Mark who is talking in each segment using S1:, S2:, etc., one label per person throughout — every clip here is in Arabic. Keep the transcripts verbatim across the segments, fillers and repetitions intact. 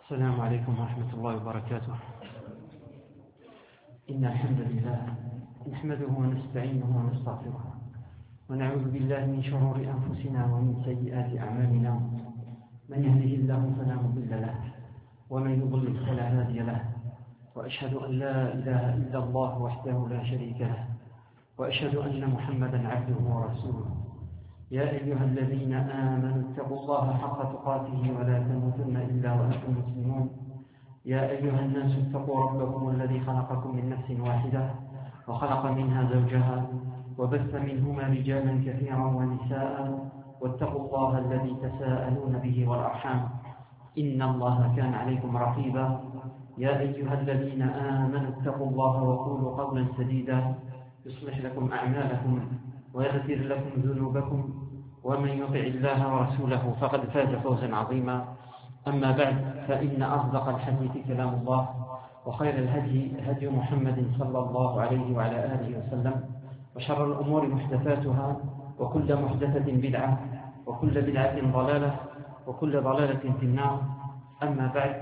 S1: السلام عليكم ورحمة الله وبركاته. إن الحمد لله نحمده ونستعينه ونستغفره ونعوذ بالله من شرور أنفسنا ومن سيئات أعمالنا. من يهده الله فلا مضل له ومن يضلل فلا هادي له، وأشهد أن لا إله إلا الله وحده لا شريك له، وأشهد أن محمدا عبده ورسوله. يا أيها الذين آمنوا اتقوا الله حق تقاته ولا تموتن إلا وأنتم مسلمون. يا أيها الناس اتقوا ربكم الذي خلقكم من نفس واحدة وخلق منها زوجها وبث منهما رجالا كثيرا ونساء، واتقوا الله الذي تساءلون به والأرحام إن الله كان عليكم رقيبا. يا أيها الذين آمنوا اتقوا الله وقولوا قولا سديدا يصلح لكم أعمالكم ويغفر لكم ذنوبكم، ومن يطع الله ورسوله فقد فاز فوزا عظيما. أما بعد، فإن أصدق الحديث كلام الله، وخير الهدي هدي محمد صلى الله عليه وعلى آله وسلم، وشر الأمور محدثاتها، وكل محدثة بدعة، وكل بدعة ضلالة، وكل ضلالة في النار. أما بعد،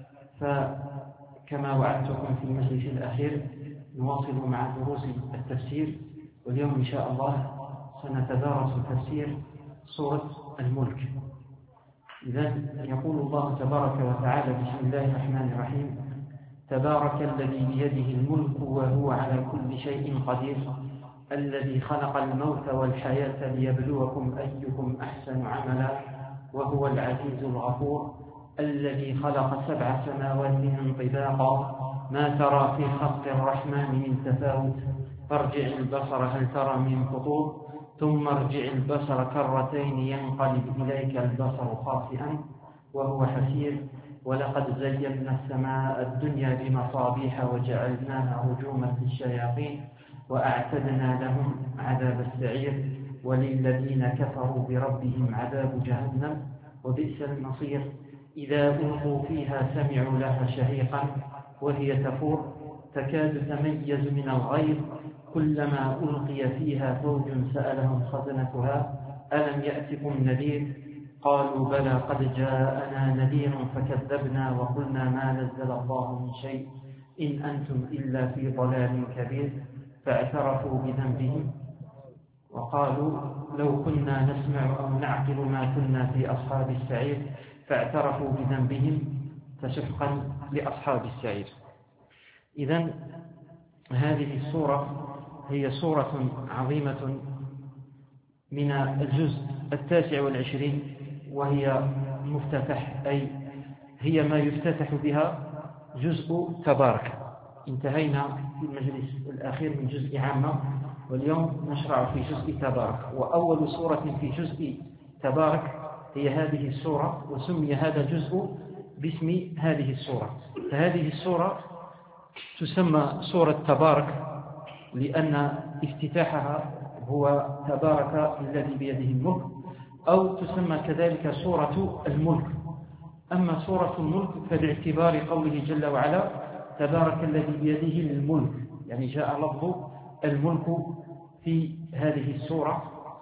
S1: فكما وعدتكم في المجلس الأخير نواصل مع دروس التفسير، واليوم إن شاء الله سنتدارس تفسير سورة الملك. إذن يقول الله تبارك وتعالى: بسم الله الرحمن الرحيم. تبارك الذي بيده الملك وهو على كل شيء قدير، الذي خلق الموت والحياة ليبلوكم أيكم أحسن عملا، وهو العزيز الغفور، الذي خلق سبع سماوات طباقا، ما ترى في خلق الرحمن من تفاوت، فارجع البصر هل ترى من فطور، ثم ارجع البصر كرتين ينقلب إليك البصر خاسئا وهو حسير، ولقد زينا السماء الدنيا بمصابيح وجعلناها رجوما للشياطين وأعتدنا لهم عذاب السعير، وللذين كفروا بربهم عذاب جهنم وبئس المصير. إذا ألقوا فيها سمعوا لها شهيقا وهي تفور تكاد تميز من الغيظ، كلما ألقي فيها فوج سألهم خزنتها ألم يأتكم نذير، قالوا بلى قد جاءنا نذير فكذبنا وقلنا ما نزل الله من شيء إن أنتم إلا في ضلال كبير، فاعترفوا بذنبهم وقالوا لو كنا نسمع أو نعقل ما كنا في أصحاب السعير، فاعترفوا بذنبهم فسحقا لأصحاب السعير. إذن هذه السورة هي سورة عظيمة من الجزء التاسع والعشرين، وهي مفتتح، أي هي ما يفتتح بها جزء تبارك. انتهينا في المجلس الأخير من جزء عامة، واليوم نشرع في جزء تبارك. وأول سورة في جزء تبارك هي هذه السورة، وسمي هذا الجزء باسم هذه السورة. فهذه السورة تسمى سورة تبارك لأن افتتاحها هو تبارك الذي بيده الملك، أو تسمى كذلك سورة الملك. أما سورة الملك فباعتبار قوله جل وعلا تبارك الذي بيده الملك، يعني جاء لفظ الملك في هذه السورة،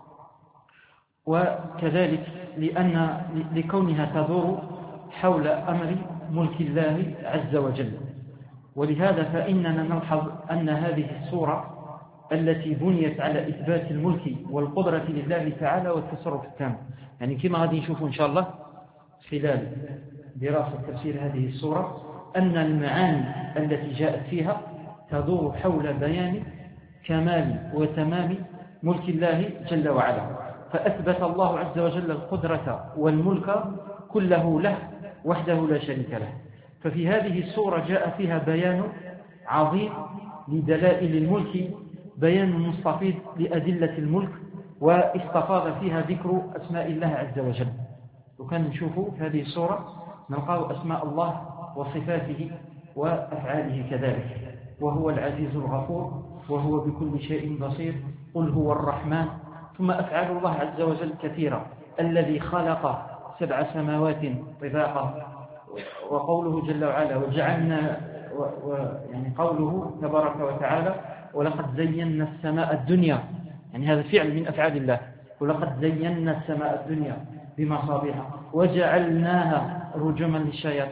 S1: وكذلك لأن لكونها تدور حول أمر ملك الله عز وجل. ولهذا فإننا نلحظ أن هذه السورة التي بنيت على إثبات الملك والقدرة لله تعالى والتصرف التام، يعني كما غادي نشوف إن شاء الله خلال دراسة تفسير هذه السورة أن المعاني التي جاءت فيها تدور حول بيان كمال وتمام ملك الله جل وعلا، فأثبت الله عز وجل القدرة والملك كله له وحده لا شريك له. ففي هذه السورة جاء فيها بيان عظيم لدلائل الملك، بيان مستفيض لأدلة الملك، واستفاض فيها ذكر أسماء الله عز وجل. وكان نشوف في هذه السورة نلقى أسماء الله وصفاته وأفعاله كذلك، وهو العزيز الغفور، وهو بكل شيء بصير، قل هو الرحمن. ثم أفعال الله عز وجل كثيرة، الذي خلق سبع سماوات طباقا، وقوله جل وعلا وجعلنا و و يعني قوله تبارك وتعالى ولقد زينا السماء الدنيا، يعني هذا فعل من أفعال الله، ولقد زينا السماء الدنيا بمصابيح وجعلناها رجما للشياطين.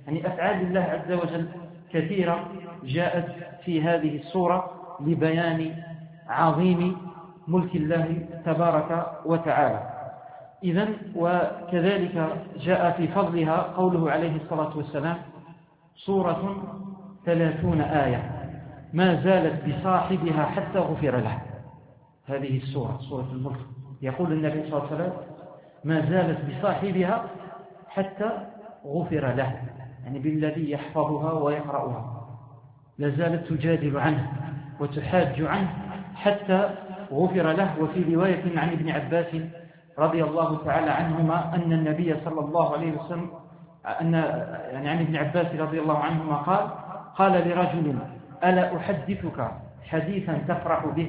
S1: يعني أفعال الله عز وجل كثيرة جاءت في هذه السورة لبيان عظيم ملك الله تبارك وتعالى. إذن وكذلك جاء في فضلها قوله عليه الصلاة والسلام: سورة ثلاثون آية ما زالت بصاحبها حتى غفر له. هذه السورة سورة الملك يقول النبي صلى الله عليه وسلم: ما زالت بصاحبها حتى غفر له، يعني بالذي يحفظها ويقرأها لا زالت تجادل عنه وتحاج عنه حتى غفر له. وفي رواية عن ابن عباس رضي الله تعالى عنهما أن النبي صلى الله عليه وسلم أن يعني عن ابن عباس رضي الله عنهما قال: قال لرجل: ألا أحدثك حديثا تفرح به؟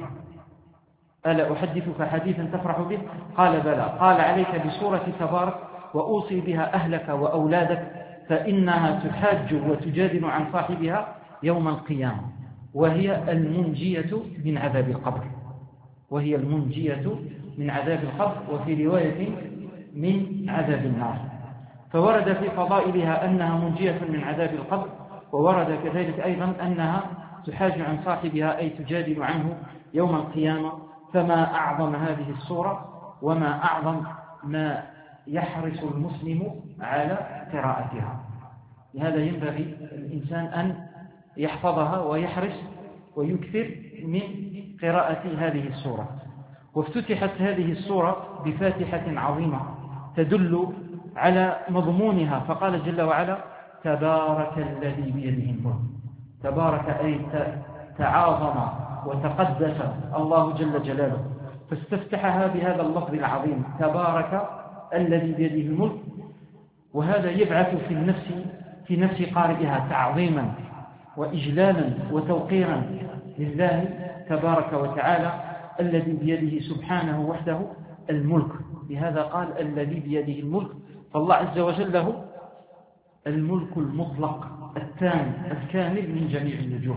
S1: ألا أحدثك حديثا تفرح به؟ قال: بلى. قال: عليك بسورة تبارك وأوصي بها أهلك وأولادك، فإنها تحاج وتجادل عن صاحبها يوم القيامة، وهي المنجية من عذاب القبر وهي المنجية من عذاب القبر وفي رواية من عذاب النار. فورد في فضائلها أنها منجية من عذاب القبر، وورد كذلك أيضا أنها تحاج عن صاحبها أي تجادل عنه يوم القيامة. فما أعظم هذه السورة وما أعظم ما يحرص المسلم على قراءتها. لهذا ينبغي الإنسان أن يحفظها ويحرص ويكثر من قراءة هذه السورة. وافتتحت هذه السورة بفاتحة عظيمة تدل على مضمونها، فقال جل وعلا: تبارك الذي بيده الملك. تبارك أي تعاظم وتقدس الله جل جلاله، فاستفتحها بهذا اللفظ العظيم: تبارك الذي بيده الملك. وهذا يبعث في النفس في نفس قارئها تعظيما وإجلالا وتوقيرا لله تبارك وتعالى الذي بيده سبحانه وحده الملك. لهذا قال: الذي بيده الملك، فالله عز وجل له الملك المطلق التام الكامل من جميع الوجوه.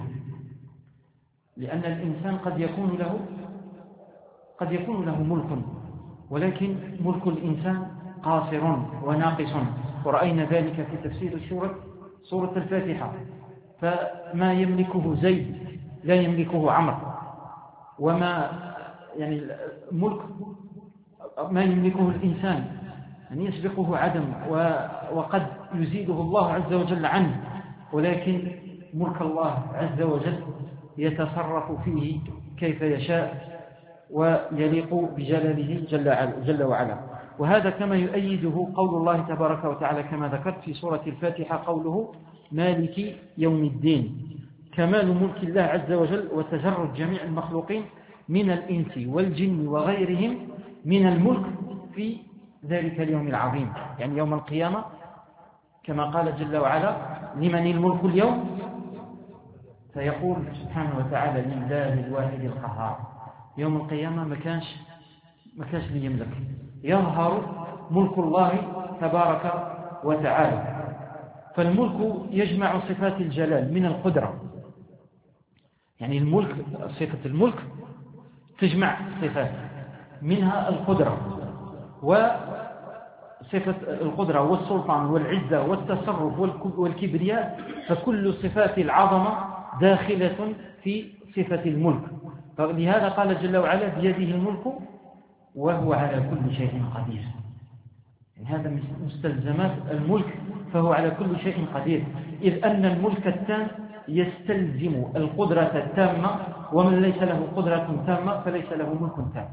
S1: لأن الإنسان قد يكون له قد يكون له ملك، ولكن ملك الإنسان قاصر وناقص، ورأينا ذلك في تفسير سورة سورة الفاتحة. فما يملكه زيد لا يملكه عمرو، وما يعني ملك ما يملكه الإنسان يعني يسبقه عدم، وقد يزيده الله عز وجل عنه، ولكن ملك الله عز وجل يتصرف فيه كيف يشاء ويليق بجلاله جل وعلا. وهذا كما يؤيده قول الله تبارك وتعالى كما ذكرت في سورة الفاتحة قوله: مالك يوم الدين. كمال ملك الله عز وجل وتجرد جميع المخلوقين من الإنس والجن وغيرهم من الملك في ذلك اليوم العظيم، يعني يوم القيامة، كما قال جل وعلا: لمن الملك اليوم؟ فيقول سبحانه وتعالى: لله الواحد القهار. يوم القيامة ما كانش ما كانش ليملك، يظهر ملك الله تبارك وتعالى. فالملك يجمع صفات الجلال من القدرة، يعني الملك صفة الملك تجمع صفات منها القدرة، وصفة القدرة والسلطان والعزة والتصرف والكبرياء، فكل صفات العظمة داخلة في صفة الملك. لهذا قال جل وعلا: بيده الملك وهو على كل شيء قدير. يعني هذا من مستلزمات الملك، فهو على كل شيء قدير، إذ أن الملك التام يستلزم القدرة التامة، ومن ليس له قدرة تامة فليس له ملك تام.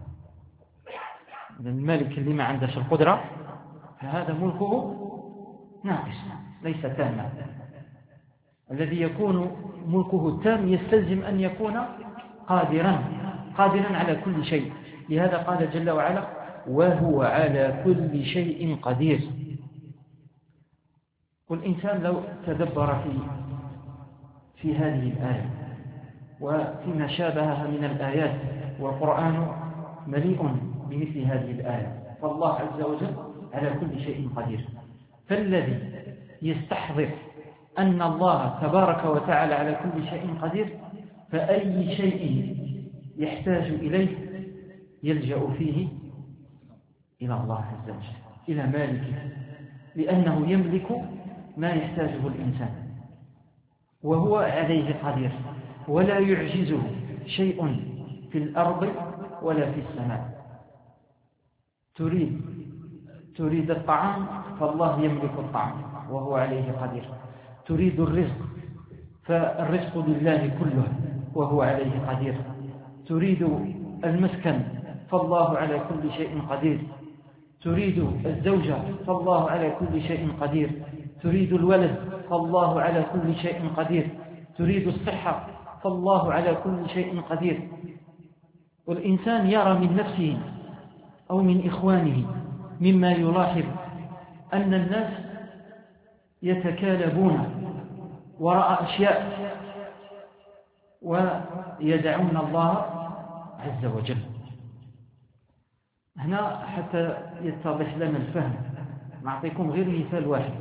S1: الملك اللي ما عندش القدرة فهذا ملكه ناقص ليس تاما. الذي يكون ملكه تام يستلزم أن يكون قادرا قادرا على كل شيء. لهذا قال جل وعلا: وهو على كل شيء قدير. والإنسان لو تدبر في في هذه الآية وفيما شابهها من الآيات، والقرآن مليء بمثل هذه الآية، فالله عز وجل على كل شيء قدير. فالذي يستحضر أن الله تبارك وتعالى على كل شيء قدير، فأي شيء يحتاج إليه يلجأ فيه إلى الله عز وجل، إلى مالكه، لأنه يملك ما يحتاجه الإنسان، وهو عليه قدير، ولا يعجزه شيء في الأرض ولا في السماء. تريد تريد الطعام فالله يملك الطعام وهو عليه قدير. تريد الرزق فالرزق لله كله وهو عليه قدير. تريد المسكن فالله على كل شيء قدير. تريد الزوجة فالله على كل شيء قدير. تريد الولد فالله على كل شيء قدير. تريد الصحة فالله على كل شيء قدير. والإنسان يرى من نفسه أو من إخوانه مما يلاحظ أن الناس يتكالبون وراء أشياء ويدعون الله عز وجل. هنا حتى يتضح لنا الفهم نعطيكم غير مثال واحد.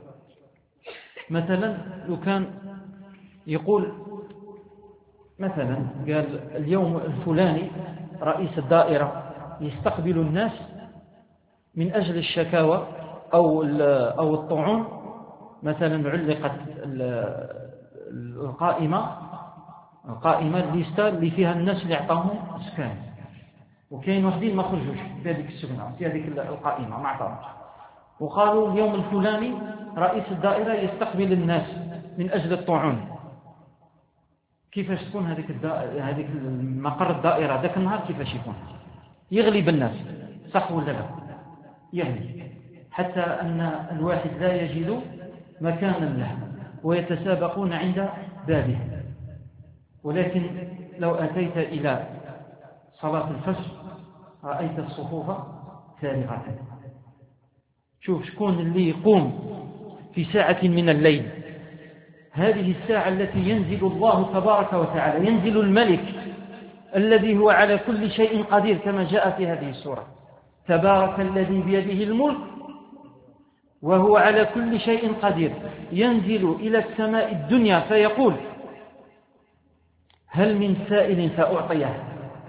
S1: مثلا لو كان يقول مثلا قال اليوم الفلاني رئيس الدائرة يستقبل الناس من أجل الشكاوى أو أو الطعون. مثلا علقت القائمة القائمة الليستة اللي فيها الناس اللي أعطاهم سكان، وكاين واحدين ما خرجوش في هذيك السكنة في هذيك القائمة ما عطاهمش، وقالوا اليوم الفلاني رئيس الدائرة يستقبل الناس من أجل الطعون. كيفاش تكون هذيك الدائرة هذيك مقر الدائرة ذاك النهار؟ كيفاش يكون؟ يغلب الناس صح ولا لا؟ يغلب حتى أن الواحد لا يجد مكانا له ويتسابقون عند بابه. ولكن لو أتيت إلى صلاة الفجر رأيت الصفوف فارغة. شوف شكون اللي يقوم في ساعة من الليل، هذه الساعة التي ينزل الله تبارك وتعالى، ينزل الملك الذي هو على كل شيء قدير كما جاء في هذه السورة: تبارك الذي بيده الملك وهو على كل شيء قدير. ينزل إلى السماء الدنيا فيقول: هل من سائل فأعطيه.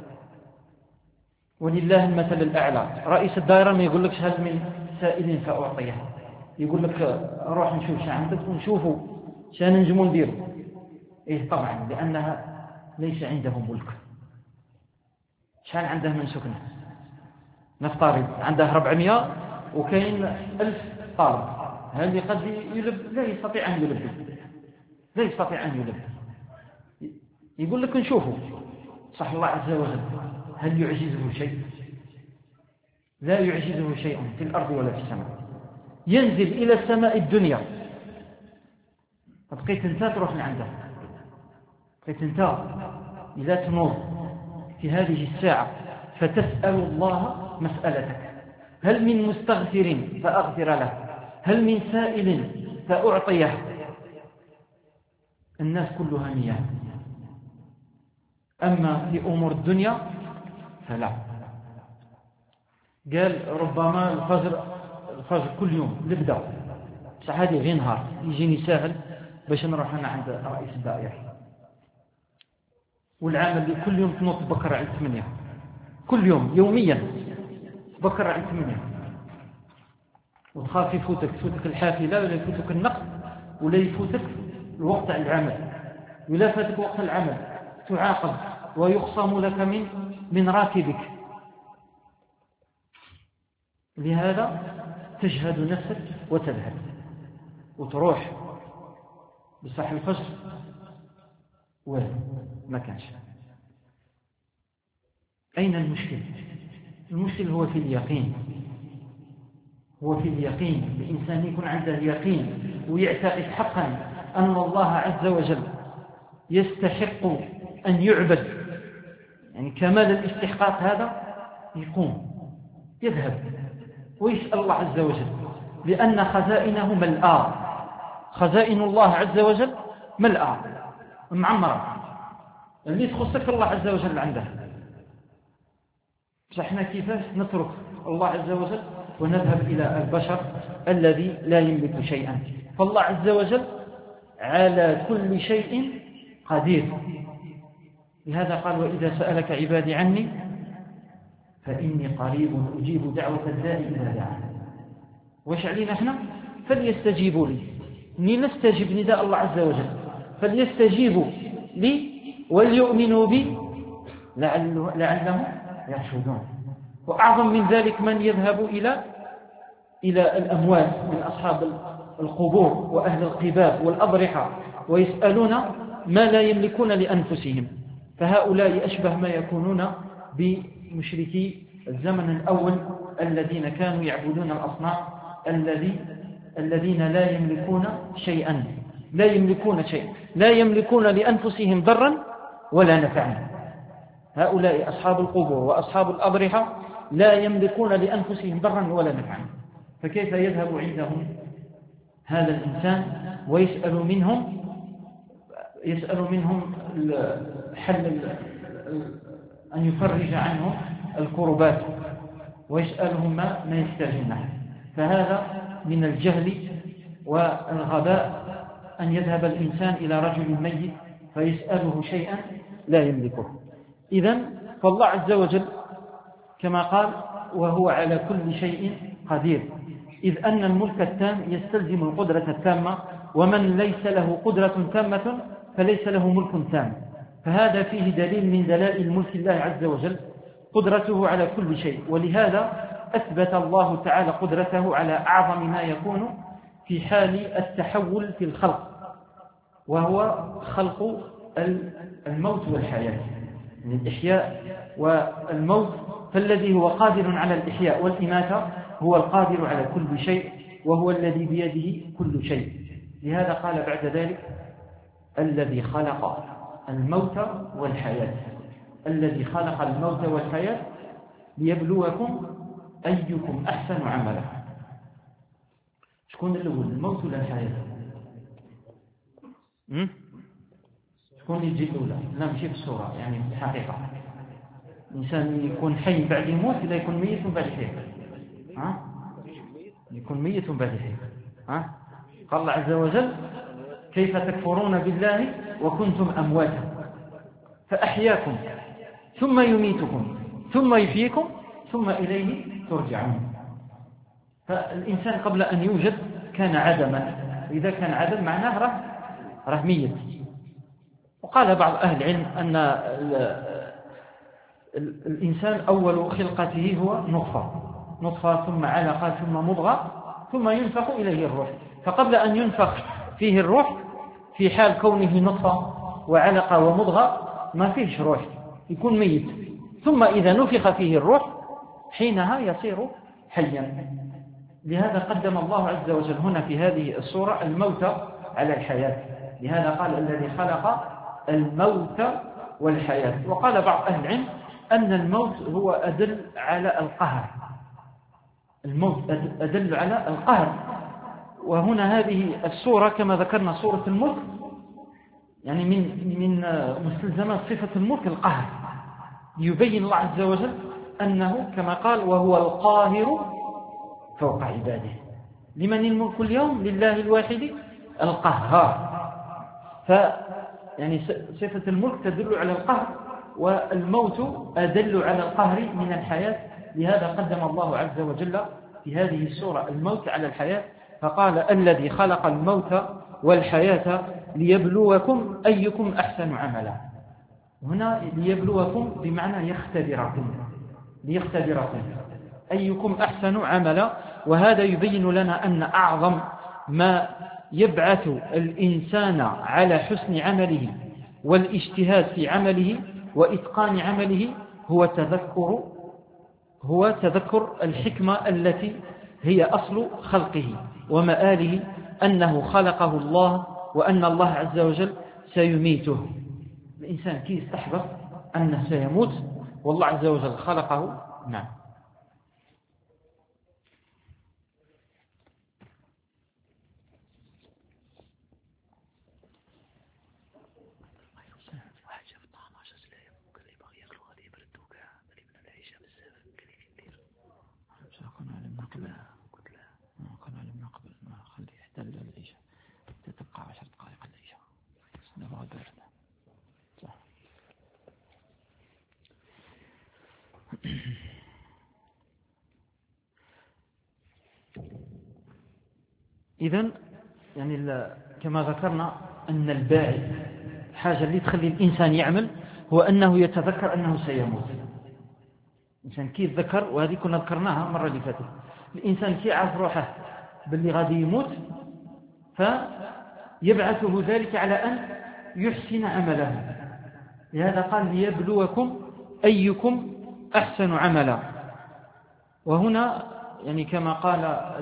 S1: ولله المثل الأعلى. رئيس الدائرة ما يقول لكش هل من سائل فأعطيه، يقول لك روح نشوف شو عندك ونشوفوا شان نجمو نديروا. إيه طبعا، لأنها ليس عنده ملك. شان عنده من سكنه؟ نفترض عنده أربعمائة وكاين ألف طالب، هل قد يلب؟ لا يستطيع أن يلبي، لا يستطيع أن يلبي. يقول لك نشوفوا. صح الله عز وجل هل يعجزه شيء؟ لا يعجزه شيء في الأرض ولا في السماء. ينزل إلى السماء الدنيا، بقيت انت تروح لعنده، بقيت انت إذا تنور في هذه الساعة فتسأل الله مسألتك: هل من مستغفر فأغفر له، هل من سائل فأعطيه. الناس كلها مياه. أما في أمور الدنيا فلا. قال ربما الفجر الفجر كل يوم نبدا، بصح هذه غير نهار يجيني ساهل باش نروح أنا عند رئيس الدائرة. والعام اللي كل يوم تنوض بكرة على ثمانية، كل يوم يوميا بكرة على ثمانية، وتخاف يفوتك تفوتك الحافلة ولا يفوتك النقل ولا يفوتك الوقت على العمل، ولا فاتك وقت العمل تعاقب ويخصم لك من من راتبك. لهذا تجهد نفسك وتذهب وتروح بصح الفجر وما كانش. أين المشكل؟ المشكل هو في اليقين، هو في اليقين. الإنسان يكون عنده يقين ويعتقد حقا أن الله عز وجل يستحق أن يعبد، يعني كمال الاستحقاق هذا، يقوم يذهب ويسأل الله عز وجل، لأن خزائنه ملآه. خزائن الله عز وجل ملآه معمرة، اللي تخصك الله عز وجل عنده. فإحنا كيفاش نترك الله عز وجل ونذهب إلى البشر الذي لا يملك شيئا؟ فالله عز وجل على كل شيء قدير. لهذا قال: وإذا سألك عبادي عني فإني قريب أجيب دعوة الداعي إذا دعان. وش علينا احنا؟ فليستجيبوا لي نستجب نداء الله عز وجل، فليستجيبوا لي وليؤمنوا بي لعلهم يرشدون. وأعظم من ذلك من يذهب إلى إلى الأموات من أصحاب القبور وأهل القباب والأضرحة ويسألون ما لا يملكون لأنفسهم، فهؤلاء أشبه ما يكونون بمشركي الزمن الأول الذين كانوا يعبدون الأصنام الذي الذين لا يملكون شيئا لا يملكون شيء لا يملكون لأنفسهم ضرا ولا نفعا. هؤلاء أصحاب القبور وأصحاب الأضرحة لا يملكون لأنفسهم ضرا ولا نفعا، فكيف يذهب عندهم هذا الإنسان ويسأل منهم يسأل منهم حل أن يفرج عنهم الكربات ويسألهم ما ما يحتاجونه؟ فهذا من الجهل والغباء أن يذهب الإنسان إلى رجل ميت فيسأله شيئا لا يملكه. إذن فالله عز وجل كما قال وهو على كل شيء قدير، إذ أن الملك التام يستلزم القدرة التامة، ومن ليس له قدرة تامة فليس له ملك تام. فهذا فيه دليل من دلائل ملك الله عز وجل قدرته على كل شيء، ولهذا أثبت الله تعالى قدرته على أعظم ما يكون في حال التحول في الخلق، وهو خلق الموت والحياة، من الإحياء والموت. فالذي هو قادر على الإحياء والإماتة هو القادر على كل شيء، وهو الذي بيده كل شيء. لهذا قال بعد ذلك الذي خلق الموت والحياة الذي خلق الموت والحياة ليبلوكم أيكم أحسن عملا. شكون الأول، الموت ولا الحياة؟ شكون يجي الأولى؟ لا ماشي في الصورة، يعني في الحقيقة الإنسان يكون حي بعد يموت ولا يكون ميت بعد يحيى؟ ها؟ يكون ميت بعد يحيى. ها؟ قال الله عز وجل كيف تكفرون بالله وكنتم أمواتا فأحياكم ثم يميتكم ثم يحييكم ثم إليه ترجعون. فالإنسان قبل أن يوجد كان عدما، إذا كان عدم معناه راه راه ميت. وقال بعض أهل العلم أن الإنسان أول خلقته هو نطفة نطفة ثم علقة ثم مضغة ثم ينفخ إليه الروح. فقبل أن ينفخ فيه الروح في حال كونه نطفة وعلقة ومضغة ما فيهش روح، يكون ميت. ثم إذا نفخ فيه الروح حينها يصير حيا. لهذا قدم الله عز وجل هنا في هذه الصورة الموت على الحياة، لهذا قال الذي خلق الموت والحياة. وقال بعض أهل العلم أن الموت هو أدل على القهر، الموت أدل على القهر. وهنا هذه الصورة كما ذكرنا صورة الملك، يعني من من مستلزمات صفة الملك القهر، يبين الله عز وجل أنه كما قال وهو القاهر فوق عباده. لمن الملك اليوم؟ لله الواحد القهار. ف يعني صفة الملك تدل على القهر، والموت أدل على القهر من الحياة. لهذا قدم الله عز وجل في هذه السورة الموت على الحياة، فقال الذي خلق الموت والحياة ليبلوكم أيكم أحسن عملا. هنا ليبلوكم بمعنى يختبركم، ليختبركم أيكم أحسن عملا. وهذا يبين لنا أن أعظم ما يبعث الإنسان على حسن عمله والاجتهاد في عمله وإتقان عمله هو تذكر هو تذكر الحكمة التي هي أصل خلقه ومآله، أنه خلقه الله وأن الله عز وجل سيميته. الإنسان كي يستحضر أنه سيموت والله عز وجل خلقه. نعم. إذن يعني كما ذكرنا أن الباعث الحاجة اللي تخلي الإنسان يعمل هو أنه يتذكر أنه سيموت. الإنسان كي يتذكر، وهذه كنا ذكرناها مرة اللي فاتت، الإنسان كي يعرف روحه باللي غادي يموت فيبعثه ذلك على أن يحسن عمله. لهذا قال ليبلوكم أيكم أحسن عملا. وهنا يعني كما قال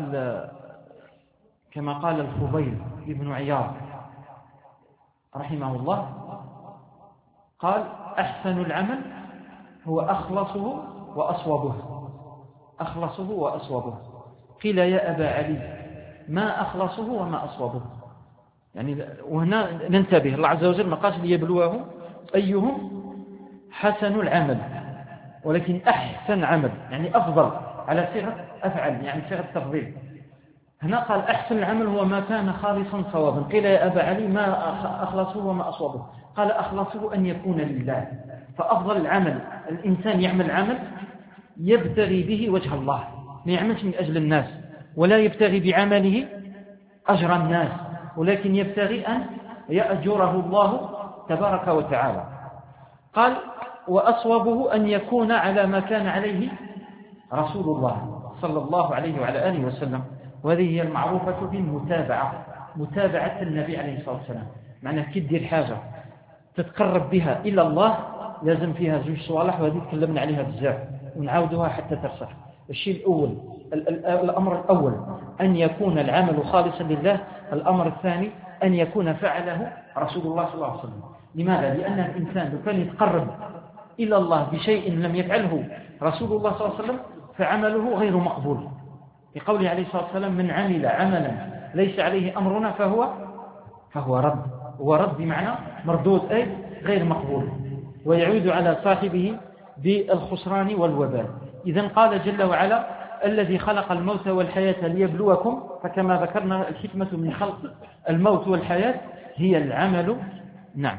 S1: كما قال الفضيل ابن عياض رحمه الله، قال أحسن العمل هو أخلصه وأصوبه. أخلصه وأصوبه. قيل يا أبا علي ما أخلصه وما أصوبه؟ يعني وهنا ننتبه، الله عز وجل ما قالش ليبلوهم أيهم حسن العمل، ولكن أحسن عمل يعني أفضل على صيغة أفعل، يعني صيغة تفضيل. هنا قال أحسن العمل هو ما كان خالصا صوابا. قيل يا أبا علي ما أخلصه وما أصوبه؟ قال أخلصه أن يكون لله. فأفضل العمل الإنسان يعمل عمل يبتغي به وجه الله، ما يعملش من أجل الناس، ولا يبتغي بعمله أجر الناس، ولكن يبتغي أن يأجره الله تبارك وتعالى. قال وأصوبه أن يكون على ما كان عليه رسول الله صلى الله عليه وعلى آله وسلم. وهذه هي المعروفة بالمتابعة، متابعة النبي عليه الصلاة والسلام. معنى كي دير حاجة تتقرب بها إلى الله لازم فيها زوج صوالح، وهذه تكلمنا عليها بزاف ونعاودها حتى ترسخ. الشيء الأول، الأمر الأول أن يكون العمل خالصا لله. الأمر الثاني أن يكون فعله رسول الله صلى الله عليه وسلم. لماذا؟ لأن الإنسان لو كان يتقرب إلى الله بشيء لم يفعله رسول الله صلى الله عليه وسلم فعمله غير مقبول. بقوله عليه الصلاة والسلام من عمل عملا ليس عليه أمرنا فهو فهو رد. هو رد بمعنى مردود، أي غير مقبول، ويعود على صاحبه بالخسران والوبال. إذن قال جل وعلا الذي خلق الموت والحياة ليبلوكم. فكما ذكرنا الحكمة من خلق الموت والحياة هي العمل. نعم.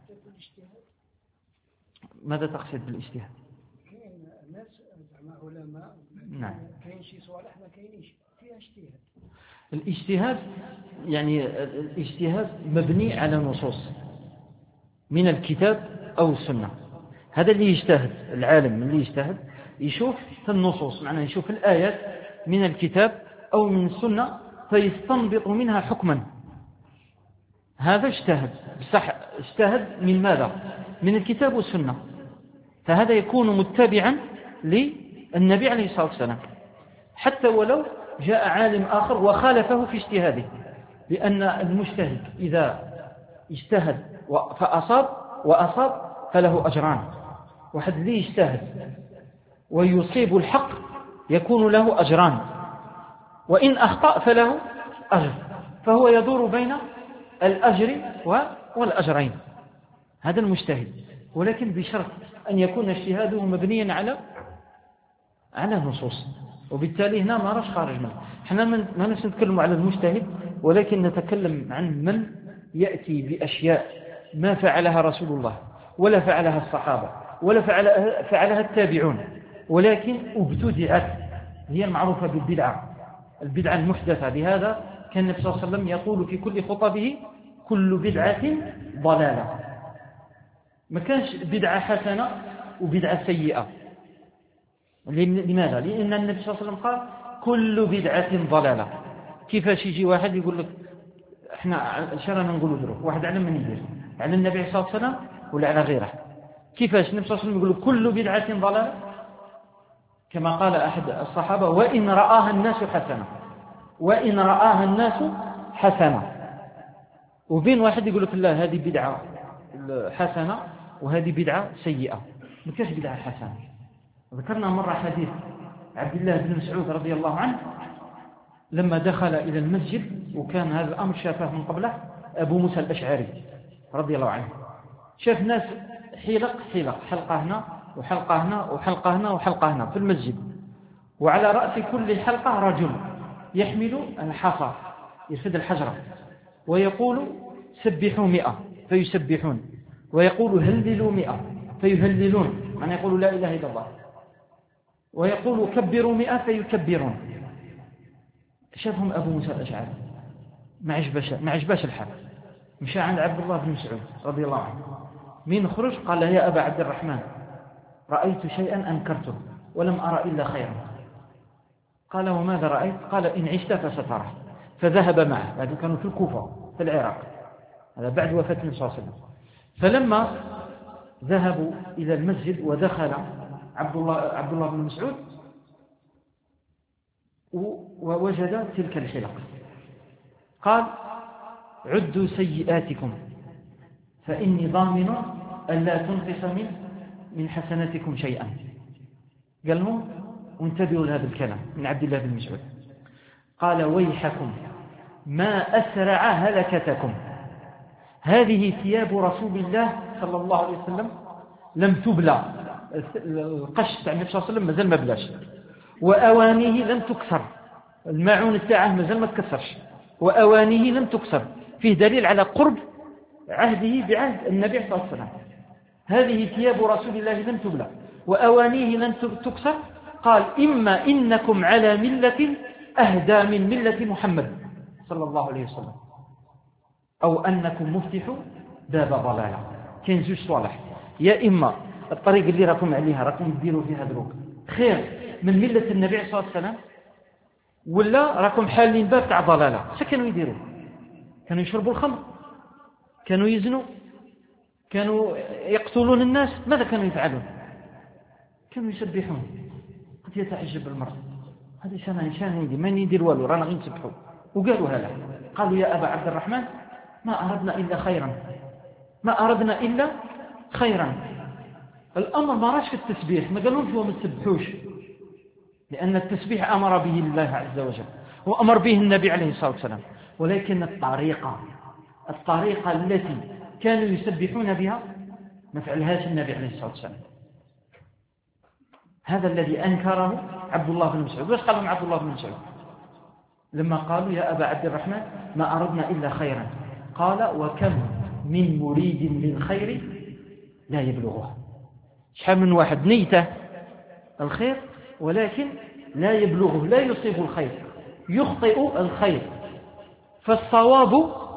S1: ماذا تقصد بالاجتهاد؟
S2: ناس علماء
S1: نعم
S2: كاين شي صوالح ما كاينيش فيها اجتهاد.
S1: الاجتهاد يعني الاجتهاد مبني على نصوص من الكتاب أو السنة. هذا اللي يجتهد، العالم اللي يجتهد يشوف في النصوص، معناه يشوف الآيات من الكتاب أو من السنة فيستنبط منها حكما. هذا اجتهد. بصح اجتهد من ماذا؟ من الكتاب والسنة. فهذا يكون متبعا للنبي عليه الصلاة والسلام، حتى ولو جاء عالم آخر وخالفه في اجتهاده. لأن المجتهد إذا اجتهد فأصاب وأصاب فله أجران. واحد اللي يجتهد ويصيب الحق يكون له أجران، وإن أخطأ فله أجر، فهو يدور بين الأجر والأجرين. هذا المجتهد، ولكن بشرط أن يكون اجتهاده مبنيا على على نصوص. وبالتالي هنا ما راش خارج منه. احنا ما نتكلم على المجتهد، ولكن نتكلم عن من يأتي بأشياء ما فعلها رسول الله ولا فعلها الصحابة ولا فعلها, فعلها التابعون، ولكن ابتدعت. هي المعروفة بالبدعة، البدعة المحدثة. بهذا كان النبي صلى الله عليه وسلم يقول في كل خطبه كل بدعة ضلالة. ما كانش بدعة حسنة وبدعة سيئة. لماذا؟ لأن النبي صلى الله عليه وسلم قال كل بدعة ضلالة. كيفاش يجي واحد يقول لك احنا شرانا نقولوا دروك، واحد على من يدير؟ على النبي صلى الله عليه وسلم ولا على غيره؟ كيفاش النبي صلى الله عليه وسلم يقول كل بدعة ضلالة؟ كما قال أحد الصحابة وإن رآها الناس حسنة، وإن رآها الناس حسنة. وبين واحد يقول لك لا هذه بدعة حسنة وهذه بدعة سيئة. ما كاش بدعة حسنة. ذكرنا مرة حديث عبد الله بن مسعود رضي الله عنه لما دخل إلى المسجد، وكان هذا الأمر شافه من قبله أبو موسى الأشعري رضي الله عنه. شاف ناس حلق حلق حلقة هنا وحلقة هنا وحلقة هنا وحلقة هنا في المسجد، وعلى رأس كل حلقة رجل يحمل الحصى يسد الحجرة ويقول سبحوا مئة فيسبحون، ويقول هللوا مئة فيهللون، معنى يقول لا إله إلا الله، ويقول كبروا مئة فيكبرون. شافهم أبو موسى الأشعري ما عجباش ما عجباش الحال، مشى عند عبد الله بن مسعود رضي الله عنه. من خرج قال له يا أبا عبد الرحمن رأيت شيئا أنكرته ولم أرى إلا خيرا. قال وماذا رأيت؟ قال إن عشت فسترى. فذهب معه، هذا كانوا في الكوفة في العراق، هذا بعد وفاة النبي صلى الله عليه وسلم. فلما ذهبوا إلى المسجد ودخل عبد الله عبد الله بن مسعود ووجد تلك الحلق، قال عدوا سيئاتكم فإني ضامن أن لا تنقص من من حسناتكم شيئا. قال لهم وانتبهوا لهذا الكلام من عبد الله بن مسعود. قال ويحكم ما أسرع هلكتكم، هذه ثياب رسول الله صلى الله عليه وسلم لم تبلى، القش تاع النبي صلى الله عليه وسلم مازال ما بلاش، وأوانيه لم تكسر، الماعون تاعه مازال ما تكسرش، وأوانيه لم تكسر، فيه دليل على قرب عهده بعهد النبي صلى الله عليه وسلم. هذه ثياب رسول الله لم تبلى وأوانيه لم تكسر. قال إما إنكم على ملة أهدى من ملة محمد صلى الله عليه وسلم، أو أنكم مفتحوا باب ضلالة. كاين زوج صالح، يا إما الطريق اللي راكم عليها راكم تديروا فيها دروك خير من ملة النبي صلى الله عليه وسلم، ولا راكم حالين باب تاع ضلالة. اش كانوا يديروا؟ كانوا يشربوا الخمر، كانوا يزنوا، كانوا يقتلون الناس. ماذا كانوا يفعلون؟ كانوا يسبحون. قد يتعجب المرء هذا شان شان يدي ما ندير والو رانا غير نسبحوا. وقالوا هلا، قالوا يا أبا عبد الرحمن ما أردنا إلا خيرا، ما أردنا إلا خيرا. الأمر ما راش في التسبيح، ما قالوش هو ما تسبحوش، لأن التسبيح أمر به الله عز وجل وأمر به النبي عليه الصلاة والسلام، ولكن الطريقة الطريقة التي كانوا يسبحون بها ما فعلهاش النبي عليه الصلاة والسلام. هذا الذي أنكره عبد الله بن مسعود. واش قال لهم عبد الله بن مسعود لما قالوا يا أبا عبد الرحمن ما أردنا إلا خيرا؟ قال وكم من مريد للخير لا يبلغه. شحال من واحد نيته الخير ولكن لا يبلغه، لا يصيب الخير، يخطئ الخير. فالصواب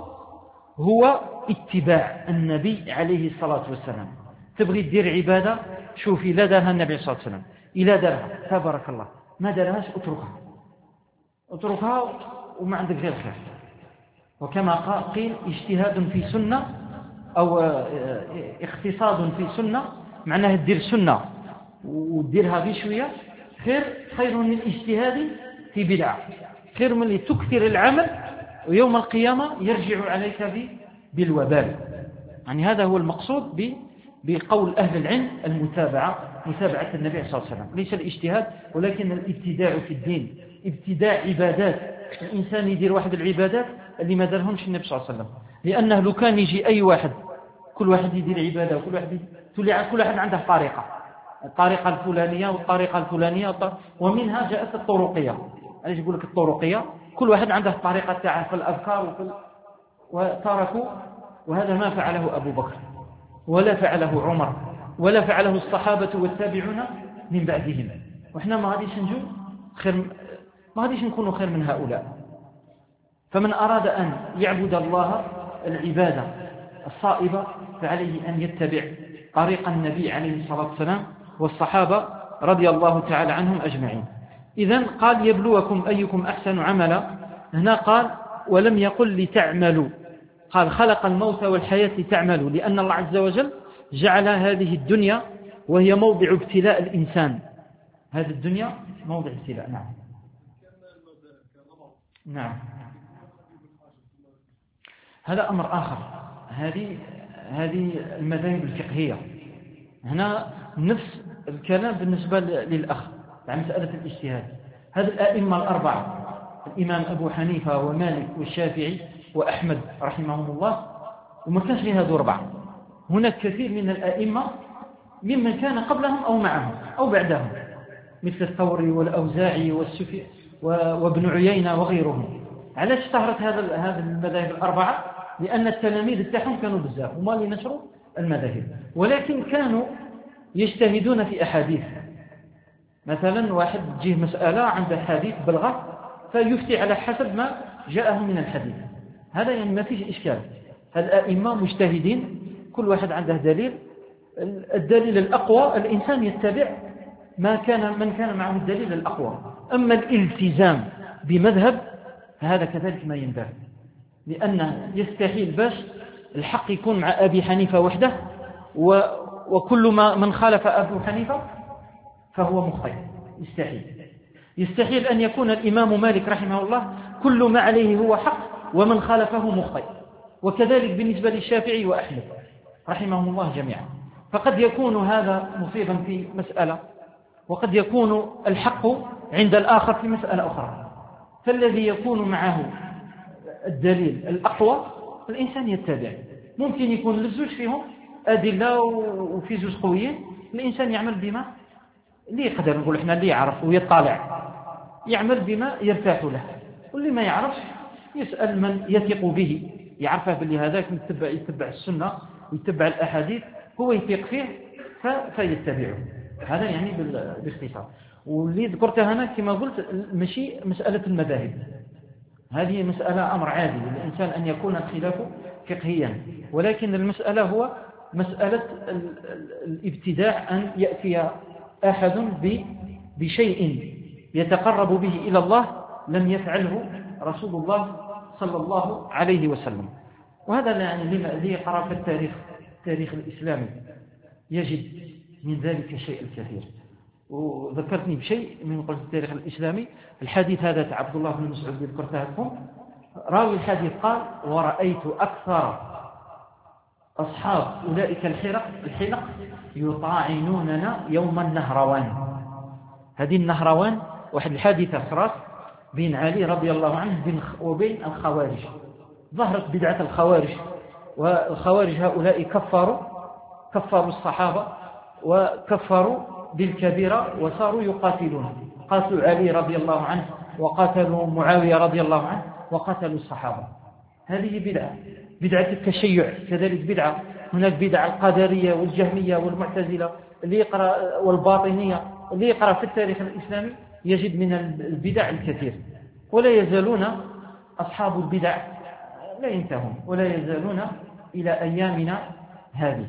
S1: هو اتباع النبي عليه الصلاة والسلام. تبغي تدير عبادة، شوفي لا دارها النبي صلى الله عليه وسلم، إلا دارها تبارك الله، ما دارهاش اتركها اتركها وما عندك غير خير. وكما قيل اجتهاد في سنة أو اقتصاد في سنة، معناها تدير سنة وتديرها غير شوية خير خير من اجتهاد في بدعة، خير من اللي تكثر العمل ويوم القيامة يرجع عليك بالوبال. يعني هذا هو المقصود بقول أهل العلم المتابعة، متابعة النبي صلى الله عليه وسلم، ليس الاجتهاد ولكن الابتداع في الدين، ابتداع عبادات. الإنسان يدير واحد العبادات اللي ما دارهمش النبي صلى الله عليه وسلم، لأنه لو كان يجي أي واحد كل واحد يدير عبادة وكل واحد كل واحد عنده طريقة، الطريقة الفلانية والطريقة الفلانية، ومنها جاءت الطرقية. أنا يقول لك الطرقية كل واحد عنده الطريقة تاعه في الأذكار وفي وتركوا. وهذا ما فعله أبو بكر ولا فعله عمر ولا فعله الصحابة والتابعون من بعدهم. وإحنا ما غاديش نجو خير، ما غاديش نكونوا خير من هؤلاء. فمن أراد أن يعبد الله العبادة الصائبة فعليه أن يتبع طريق النبي عليه الصلاة والسلام والصحابة رضي الله تعالى عنهم أجمعين. إذن قال يبلوكم أيكم أحسن عملا. هنا قال ولم يقل لتعملوا، قال خلق الموت والحياة لتعملوا، لأن الله عز وجل جعل هذه الدنيا وهي موضع ابتلاء الإنسان. هذه الدنيا موضع ابتلاء. نعم نعم هذا أمر آخر. هذه هذه المذاهب الفقهية. هنا نفس الكلام بالنسبة للأخ عن مسألة الاجتهاد. هذه الأئمة الأربعة، الإمام أبو حنيفة ومالك والشافعي وأحمد رحمهم الله، وما كانش في هذو أربعة. هناك كثير من الأئمة ممن كان قبلهم أو معهم أو بعدهم، مثل الثوري والأوزاعي والسفي وابن عيينة وغيرهم. علاش اشتهرت هذا هذه المذاهب الأربعة؟ لأن التلاميذ تاعهم كانوا بزاف وما اللي نشروا المذاهب، ولكن كانوا يجتهدون في أحاديث. مثلا واحد تجيه مسألة عند حديث بلغة فيفتي على حسب ما جاءه من الحديث.
S3: هذا يعني ما فيش إشكال. الأئمة مجتهدين، كل واحد عنده دليل، الدليل الأقوى الإنسان يتبع ما كان من كان معه الدليل الأقوى. أما الالتزام بمذهب هذا كذلك ما ينبغي، لأن يستحيل باش الحق يكون مع أبي حنيفة وحده، وكل ما من خالف أبو حنيفة فهو مخطئ. يستحيل يستحيل أن يكون الإمام مالك رحمه الله كل ما عليه هو حق ومن خالفه مخطئ، وكذلك بالنسبة للشافعي وأحمد رحمهم الله جميعا. فقد يكون هذا مصيبا في مسألة، وقد يكون الحق عند الآخر في مسألة أخرى. فالذي يكون معه الدليل الأقوى الإنسان يتبع. ممكن يكون للزوج فيهم أدلة وفي زوج قويين، الإنسان يعمل بما اللي يقدر، نقول إحنا اللي يعرف ويطالع، يعمل بما يرتاح له، واللي ما يعرفش يسأل من يثق به، يعرفه باللي هذاك يتبع, يتبع السنة ويتبع الأحاديث، هو يثق فيه فيتبعه. هذا يعني باختصار. واللي ذكرتها أنا كما قلت ماشي مسألة المذاهب، هذه مسألة أمر عادي للإنسان أن يكون الخلاف فقهيا، ولكن المسألة هو مسألة الابتداع، أن يأتي أحد بشيء يتقرب به إلى الله لم يفعله رسول الله صلى الله عليه وسلم. وهذا يعني اللي يقرأ في التاريخ التاريخ الإسلامي يجد من ذلك شيء الكثير. وذكرتني بشيء من قلت التاريخ الإسلامي، الحديث هذا تاع عبد الله بن مسعود اللي ذكرته لكم، راوي الحديث قال: ورأيت أكثر أصحاب أولئك الحلق الحلق يطاعنوننا يوم النهروان. هذه النهروان واحد الحادثة صارت بين علي رضي الله عنه وبين الخوارج. ظهرت بدعة الخوارج، والخوارج هؤلاء كفروا كفروا الصحابة وكفروا بالكبيرة وصاروا يقاتلون، قاتلوا علي رضي الله عنه وقاتلوا معاوية رضي الله عنه وقاتلوا الصحابة. هذه بدعة بدعة التشيع، كذلك بدعة. هناك بدعة القدرية والجهمية والمعتزلة اللي يقرأ والباطنية، اللي يقرأ في التاريخ الإسلامي يجد من البدع الكثير. ولا يزالون أصحاب البدع لا ينتهون، ولا يزالون إلى أيامنا هذه.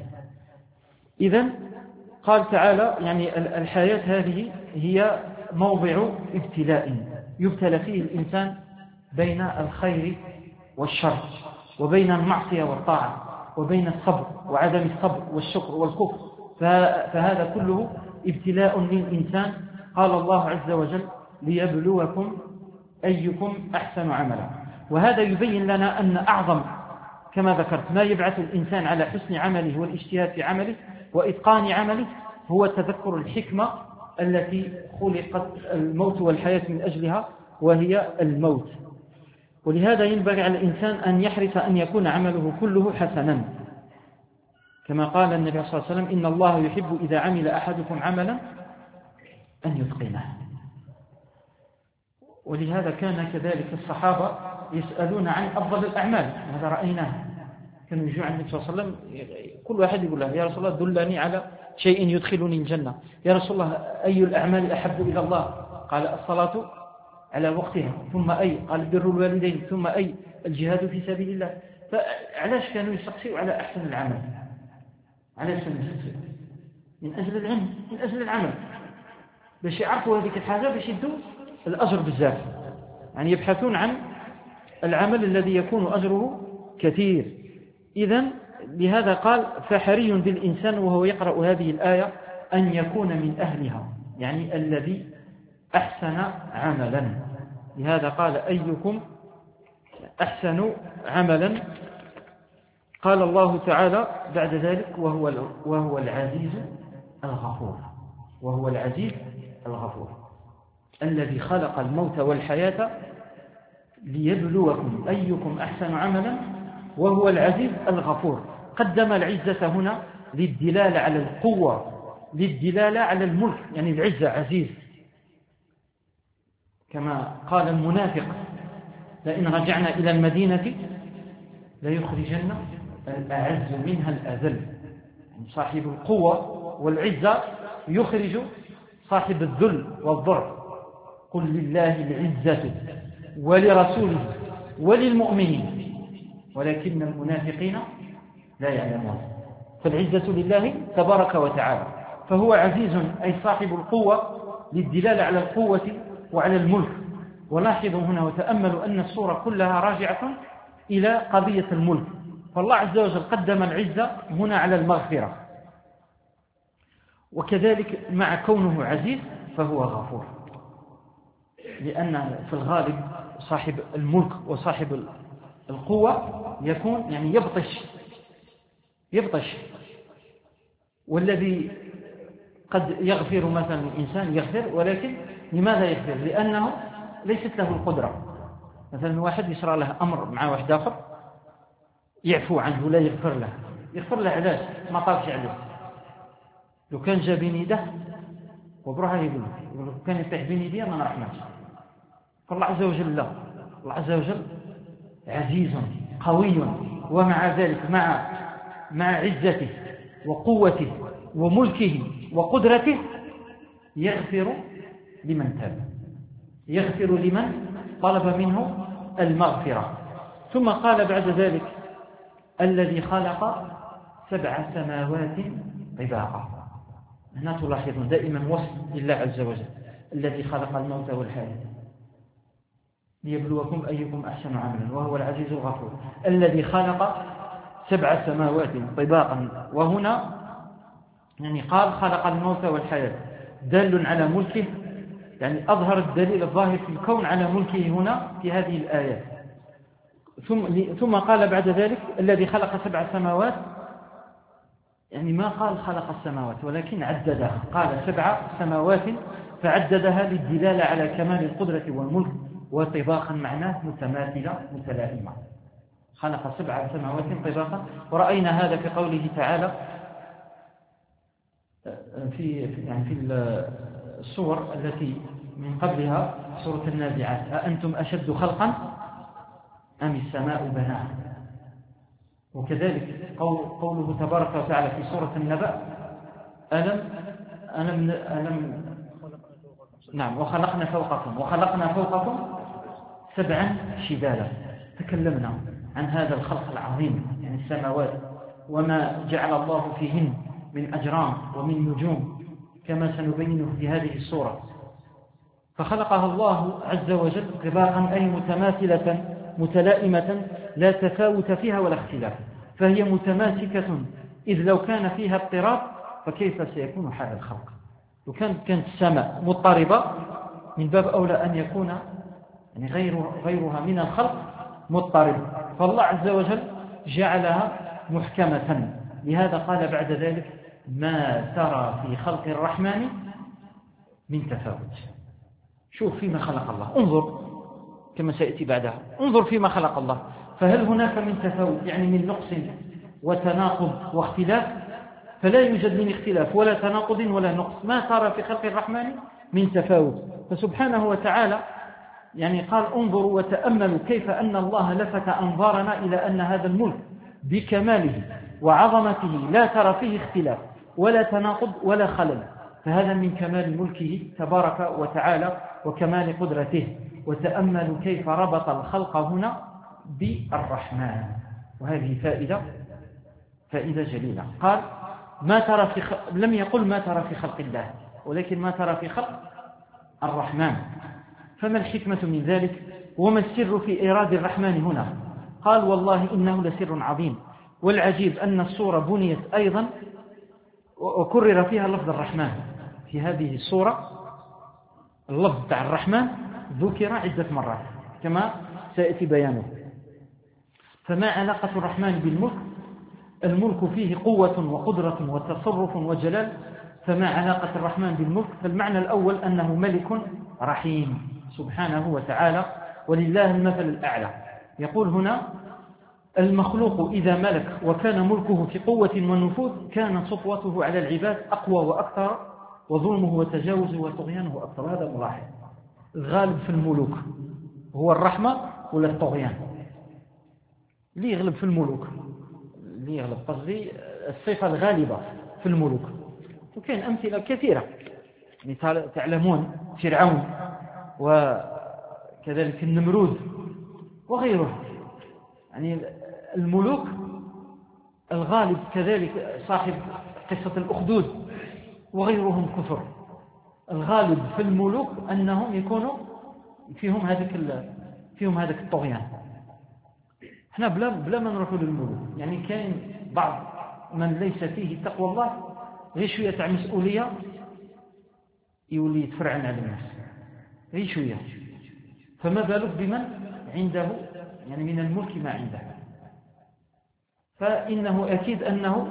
S3: إذن قال تعالى يعني الحياة هذه هي موضع ابتلاء يبتلى فيه الإنسان بين الخير والشر، وبين المعصية والطاعة، وبين الصبر وعدم الصبر والشكر والكفر. فهذا كله ابتلاء للإنسان. قال الله عز وجل: ليبلوكم أيكم أحسن عملا. وهذا يبين لنا أن أعظم كما ذكرت ما يبعث الإنسان على حسن عمله والاجتهاد في عمله وإتقان عمله هو تذكر الحكمة التي خلقت الموت والحياة من أجلها، وهي الموت. ولهذا ينبغي على الإنسان أن يحرص أن يكون عمله كله حسنا، كما قال النبي صلى الله عليه وسلم: إن الله يحب إذا عمل أحدكم عملا أن يتقنه. ولهذا كان كذلك الصحابة يسألون عن أفضل الأعمال، هذا رأيناه. كانوا يجوا عند النبي صلى الله عليه وسلم كل واحد يقول له: يا رسول الله دلني على شيء يدخلني الجنة. يا رسول الله أي الأعمال أحب إلى الله؟ قال: الصلاة على وقتها. ثم أي؟ قال: بر الوالدين. ثم أي؟ الجهاد في سبيل الله. فعلاش كانوا يستقصوا على أحسن العمل؟ علاش كانوا يستقصوا؟ من أجل العلم، من أجل العمل، باش يعرفوا هذيك الحاجة، باش يدوا الأجر بزاف. يعني يبحثون عن العمل الذي يكون أجره كثير. إذن لهذا قال: فحري بالإنسان وهو يقرأ هذه الآية أن يكون من أهلها، يعني الذي أحسن عملا. لهذا قال: أيكم أحسن عملا. قال الله تعالى بعد ذلك: وهو وهو العزيز الغفور. وهو العزيز الغفور الذي خلق الموت والحياة ليبلوكم أيكم أحسن عملا وهو العزيز الغفور. قدم العزة هنا للدلالة على القوة، للدلالة على الملك، يعني العزة عزيز. كما قال المنافق: لئن رجعنا إلى المدينة ليخرجن الأعز منها الأذل. يعني صاحب القوة والعزة يخرج صاحب الذل والضعف. قل لله العزة ولرسوله وللمؤمنين. ولكن المنافقين لا يعلمون. فالعزة لله تبارك وتعالى، فهو عزيز أي صاحب القوة للدلالة على القوة وعلى الملك. ولاحظوا هنا وتأملوا أن الصورة كلها راجعة إلى قضية الملك، فالله عز وجل قدم العزة هنا على المغفرة، وكذلك مع كونه عزيز فهو غفور، لأن في الغالب صاحب الملك وصاحب القوة يكون يعني يبطش يبطش والذي قد يغفر مثلا الإنسان يغفر، ولكن لماذا يغفر؟ لأنه ليست له القدرة. مثلا واحد يشرع له أمر مع واحد آخر يعفو عنه لا يغفر له، يغفر له علاش؟ ما طالش عليه. لو كان جا بين يده وبروحه يقول لو كان يطيح بين يديه ما نرحمش. فالله عز وجل لا، الله عز وجل عزيز قوي، ومع ذلك مع مع عزته وقوته وملكه وقدرته يغفر لمن تاب، يغفر لمن طلب منه المغفرة. ثم قال بعد ذلك الذي خلق سبع سماوات طباقا. هنا تلاحظون دائما وصف لله عز وجل، الذي خلق الموت والحياة ليبلوكم أيكم أحسن عملا وهو العزيز الغفور. الذي خلق سبع سماوات طباقا، وهنا يعني قال خلق الموت والحياة دال على ملكه، يعني أظهر الدليل الظاهر في الكون على ملكه هنا في هذه الآيات. ثم ثم قال بعد ذلك الذي خلق سبع سماوات، يعني ما قال خلق السماوات ولكن عددها، قال سبع سماوات فعددها للدلالة على كمال القدرة والملك، وطباقا معناه متماثلة متلائمة. خلق سبع سماوات طباقا، ورأينا هذا في قوله تعالى في يعني في السور التي من قبلها سورة النازعات: أأنتم أشد خلقا أم السماء بناها. وكذلك قوله تبارك وتعالى في سورة النبأ: ألم ألم ألم نعم وخلقنا فوقكم وخلقنا فوقكم سبعا شدادا. تكلمنا عن هذا الخلق العظيم، يعني السماوات وما جعل الله فيهن من أجرام ومن نجوم كما سنبينه في هذه السورة. فخلقها الله عز وجل طباقا أي متماثلة متلائمة لا تفاوت فيها ولا اختلاف، فهي متماسكة، إذ لو كان فيها اضطراب فكيف سيكون حال الخلق؟ لو كانت كانت السماء مضطربة من باب أولى أن يكون يعني غير غيرها من الخلق مضطرب، فالله عز وجل جعلها محكمة. لهذا قال بعد ذلك: ما ترى في خلق الرحمن من تفاوت. شوف فيما خلق الله، انظر كما سيأتي بعدها، انظر فيما خلق الله، فهل هناك من تفاوت يعني من نقص وتناقض واختلاف؟ فلا يوجد من اختلاف ولا تناقض ولا نقص، ما ترى في خلق الرحمن من تفاوت. فسبحانه وتعالى يعني قال: انظروا وتأملوا كيف أن الله لفت أنظارنا إلى أن هذا الملك بكماله وعظمته لا ترى فيه اختلاف ولا تناقض ولا خلل، فهذا من كمال ملكه تبارك وتعالى وكمال قدرته. وتأملوا كيف ربط الخلق هنا بالرحمن، وهذه فائدة فائدة جليلة. قال: ما ترى في خ... لم يقل ما ترى في خلق الله، ولكن ما ترى في خلق الرحمن. فما الحكمة من ذلك؟ وما السر في إيراد الرحمن هنا؟ قال: والله إنه لسر عظيم. والعجيب أن السورة بنيت أيضا وكرر فيها لفظ الرحمن. في هذه السورة اللفظ تاع الرحمن ذكر عدة مرات كما سيأتي بيانه. فما علاقة الرحمن بالملك؟ الملك فيه قوة وقدرة وتصرف وجلال، فما علاقة الرحمن بالملك؟ فالمعنى الأول أنه ملك رحيم سبحانه وتعالى، ولله المثل الأعلى. يقول هنا: المخلوق إذا ملك وكان ملكه في قوة ونفوذ كان سطوته على العباد أقوى وأكثر، وظلمه وتجاوزه وطغيانه أكثر. هذا ملاحظ. الغالب في الملوك هو الرحمة ولا الطغيان؟ اللي يغلب في الملوك اللي يغلب قصدي الصفة الغالبة في الملوك. وكان أمثلة كثيرة، يعني تعلمون فرعون وكذلك النمرود وغيره، يعني الملوك الغالب كذلك صاحب قصة الأخدود وغيرهم كثر، الغالب في الملوك أنهم يكونوا فيهم هذاك فيهم هذاك الطغيان. احنا بلا بلا ما نروحوا للملوك، يعني كاين بعض من ليس فيه تقوى الله غير شويه تاع مسؤوليه يولي يتفرعن على الناس غير شويه، فما بالك بمن عنده يعني من الملك ما عنده. فإنه أكيد أنه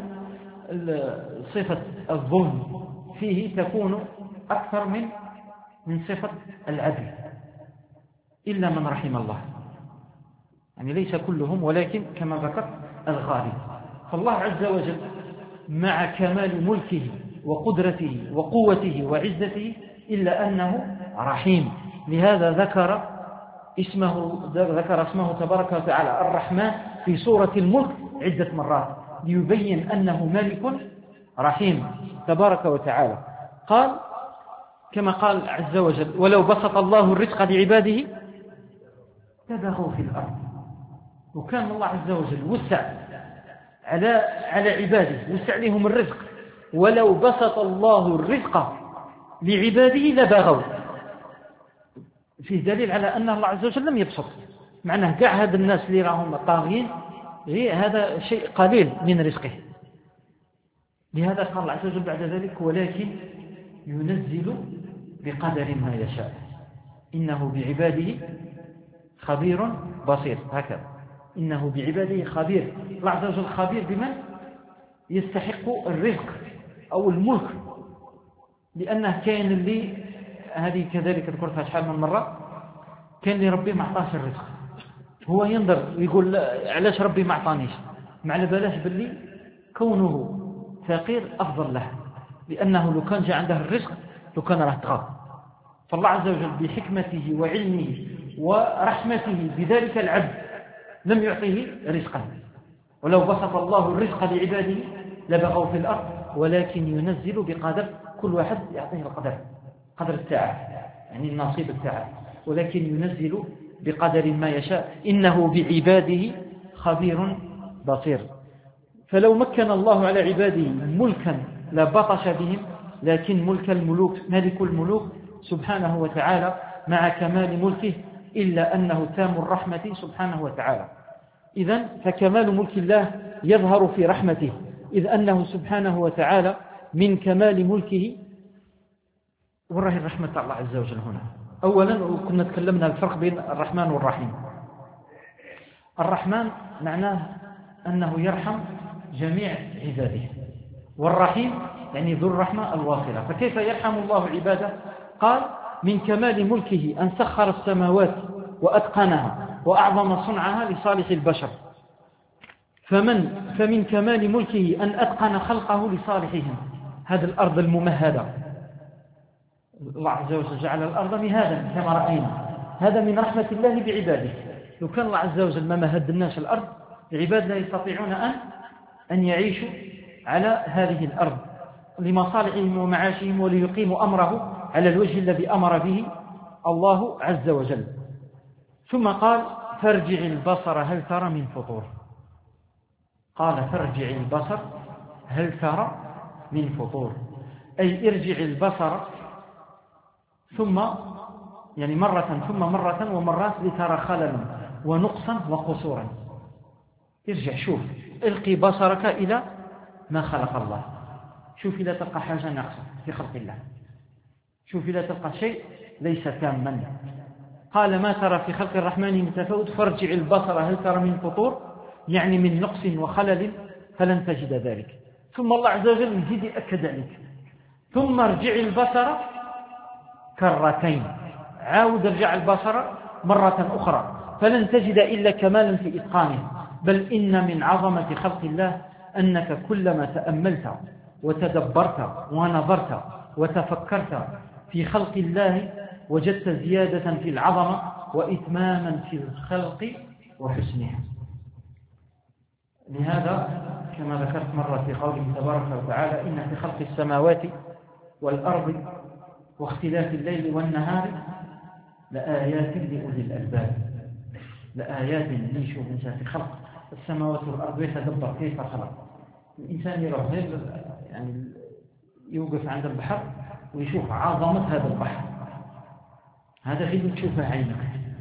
S3: صفة الظلم فيه تكون أكثر من من صفة العدل، إلا من رحم الله، يعني ليس كلهم ولكن كما ذكرت الغالب. فالله عز وجل مع كمال ملكه وقدرته وقوته وعزته إلا أنه رحيم، لهذا ذكر اسمه ذكر اسمه تبارك وتعالى الرحمن في سورة الملك عدة مرات ليبين أنه ملك رحيم تبارك وتعالى. قال كما قال عز وجل: ولو بسط الله الرزق لعباده لبغوا في الأرض. وكان الله عز وجل وسع على على عباده، وسع لهم الرزق. ولو بسط الله الرزق لعباده لبغوا، فيه دليل على أن الله عز وجل لم يبسط، معناه كاع هذا الناس اللي راهم طاغين هذا شيء قليل من رزقه. لهذا قال الله عز وجل بعد ذلك: ولكن ينزل بقدر ما يشاء إنه بعباده خبير بصير. هكذا إنه بعباده خبير. الله عز وجل خبير بمن يستحق الرزق أو الملك، لأنه كان اللي هذه كذلك ذكرتها شحال من مرة، كان اللي ربي ما عطاش الرزق هو ينظر ويقول علاش ربي ما عطانيش، ما على بالاش باللي كونه فقير أفضل له، لأنه لو كان جاء عنده الرزق لو كان راه طغى. فالله عز وجل بحكمته وعلمه ورحمته بذلك العبد لم يعطيه رزقا. ولو بسط الله الرزق لعباده لبغوا في الأرض ولكن ينزل بقدر، كل واحد يعطيه القدر، قدر التاعه يعني النصيب بتاعه، ولكن ينزل بقدر ما يشاء إنه بعباده خبير بصير. فلو مكن الله على عباده ملكا لبطش بهم، لكن ملك الملوك ملك الملوك سبحانه وتعالى مع كمال ملكه إلا أنه تام الرحمة سبحانه وتعالى. إذن فكمال ملك الله يظهر في رحمته، إذ أنه سبحانه وتعالى من كمال ملكه. وراه الرحمة الله عز وجل هنا. أولا كنا تكلمنا الفرق بين الرحمن والرحيم. الرحمن معناه أنه يرحم جميع عباده، والرحيم يعني ذو الرحمة الواصلة. فكيف يرحم الله عباده؟ قال: من كمال ملكه أن سخر السماوات وأتقنها وأعظم صنعها لصالح البشر. فمن فمن كمال ملكه أن أتقن خلقه لصالحهم. هذه الأرض الممهدة، الله عز وجل جعل الأرض مهادا كما رأينا، هذا من رحمة الله بعباده. لو كان الله عز وجل ما مهد الناس الأرض، العباد لا يستطيعون أن أن يعيشوا على هذه الأرض لمصالحهم ومعاشهم وليقيموا أمره على الوجه الذي أمر به الله عز وجل. ثم قال: فارجع البصر هل ترى من فطور. قال: فارجع البصر هل ترى من فطور، أي ارجع البصر ثم يعني مرة ثم مرة ومرات لترى خللا ونقصا وقصورا. ارجع شوف، القي بصرك إلى ما خلق الله، شوف إذا تلقى حاجة ناقصة في خلق الله، شوف إذا تلقى شيء ليس تاما. قال: ما ترى في خلق الرحمن من تفاوت فارجع البصر هل ترى من فطور، يعني من نقص وخلل فلن تجد ذلك. ثم الله عز وجل يزيد يأكد عليك: ثم ارجع البصر كرتين، عاود ارجع البصر مرة أخرى فلن تجد إلا كمالا في إتقانه. بل إن من عظمة خلق الله أنك كلما تأملت وتدبرت ونظرت وتفكرت في خلق الله وجدت زيادة في العظمة وإتماما في الخلق وحسنها. لهذا كما ذكرت مرة في قوله تبارك وتعالى: إن في خلق السماوات والأرض واختلاف الليل والنهار لآيات لأولي الألباب. لآيات نشوف في خلق السماوات والأرض ويتدبر كيف خلق. الإنسان يروح يعني يوقف عند البحر ويشوف عظمة هذا البحر، هذا غير تشوفه عينك،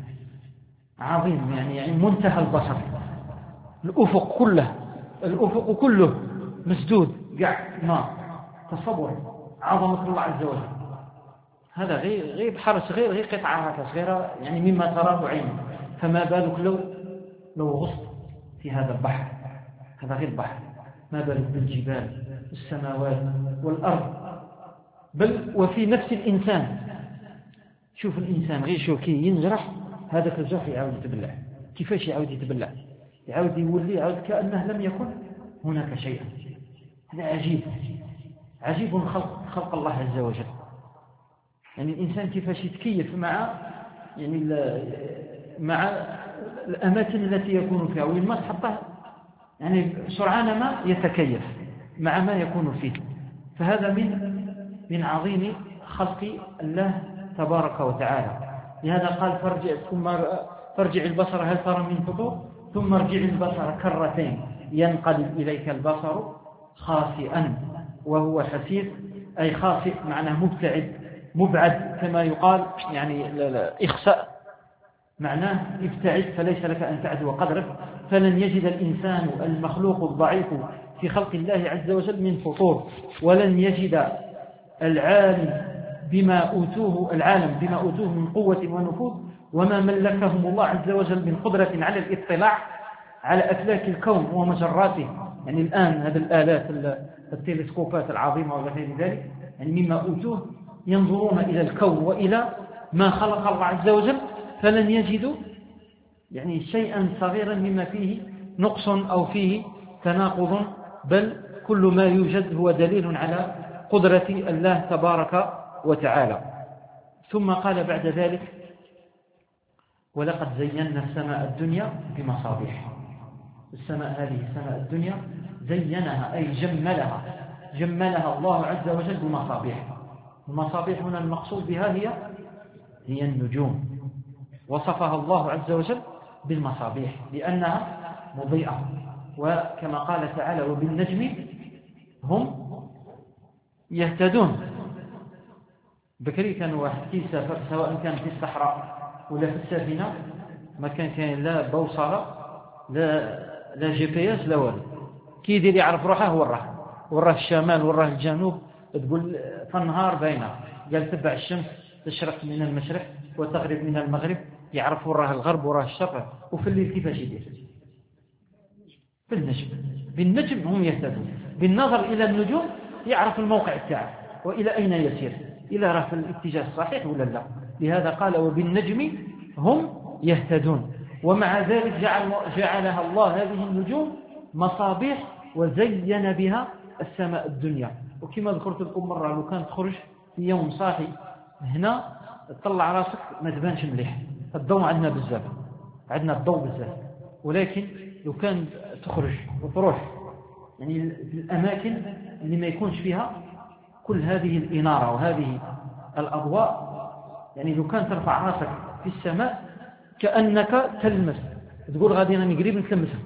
S3: عظيم يعني, يعني منتهى البصر، الأفق كله الأفق كله مسدود قاع ماء. تصور عظمة الله عز وجل. هذا غير غير بحر صغير، غير قطعة صغيرة يعني مما تراه عينك، فما بالك لو لو غصت في هذا البحر. هذا غير بحر، ما بالك بالجبال السماوات والأرض، بل وفي نفس الإنسان. شوف الإنسان غير شو كي ينجرح هذاك الجرح يعاود يتبلع. كيفاش يعاود يتبلع؟ يعاود يولي يعاود كأنه لم يكن هناك شيء. هذا عجيب عجيب خلق, خلق الله عز وجل. يعني الإنسان كيفاش يتكيف مع يعني مع الأماكن التي يكون فيها، وين ما تحطه يعني سرعان ما يتكيف مع ما يكون فيه. فهذا من من عظيم خلق الله تبارك وتعالى. لهذا قال فرجع ثم فرجع البصر هل ترى من فطور ثم ارجع البصر كرتين ينقلب إليك البصر خاسئا وهو حسير، أي خاسئ معناه مبتعد مبعد كما يقال، يعني لا لا إخسأ معناه ابتعد فليس لك أن تعدو قدرك. فلن يجد الإنسان المخلوق الضعيف في خلق الله عز وجل من فطور، ولن يجد العالم بما أوتوه العالم بما أوتوه من قوة ونفوذ وما ملكهم الله عز وجل من قدرة على الاطلاع على أفلاك الكون ومجراته. يعني الآن هذه الآلات التلسكوبات العظيمة وغير ذلك يعني مما أوتوه ينظرون إلى الكون وإلى ما خلق الله عز وجل، فلن يجدوا يعني شيئا صغيرا مما فيه نقص أو فيه تناقض، بل كل ما يوجد هو دليل على قدرة الله تبارك وتعالى. ثم قال بعد ذلك ولقد زينا السماء الدنيا بمصابيح. السماء هذه السماء الدنيا زينها أي جملها جملها الله عز وجل بمصابيح. المصابيح هنا المقصود بها هي هي النجوم، وصفها الله عز وجل بالمصابيح لأنها مضيئة. وكما قال تعالى وبالنجم هم يهتدون. بكري كان واحد كي سافر سواء كان في الصحراء ولا في السفينة ما كان كان لا بوصلة لا لا جي بي اس لا والو، كي يدير يعرف روحه وراه وراه الشمال وراه الجنوب، تقول في النهار باينه قال تبع الشمس تشرق من المشرق وتغرب من المغرب، يعرف وراه الغرب وراه الشرق. وفي الليل كيفاش يدير؟ في النجم. بالنجم هم يهتدون، بالنظر إلى النجوم يعرف الموقع تاعه وإلى أين يسير، إلى راه في الاتجاه الصحيح ولا لا. لهذا قال وبالنجم هم يهتدون. ومع ذلك جعل جعلها الله هذه النجوم مصابيح وزين بها السماء الدنيا. وكما ذكرت لكم مرة لو كانت تخرج في يوم صاحي هنا تطلع راسك ما تبانش مليح، الضوء عندنا بزاف عندنا الضوء بزاف، ولكن لو كان تخرج وتروح يعني الأماكن اللي ما يكونش فيها كل هذه الإنارة وهذه الأضواء، يعني لو كان ترفع راسك في السماء كأنك تلمس، تقول غادي أنا قريب نتلمسها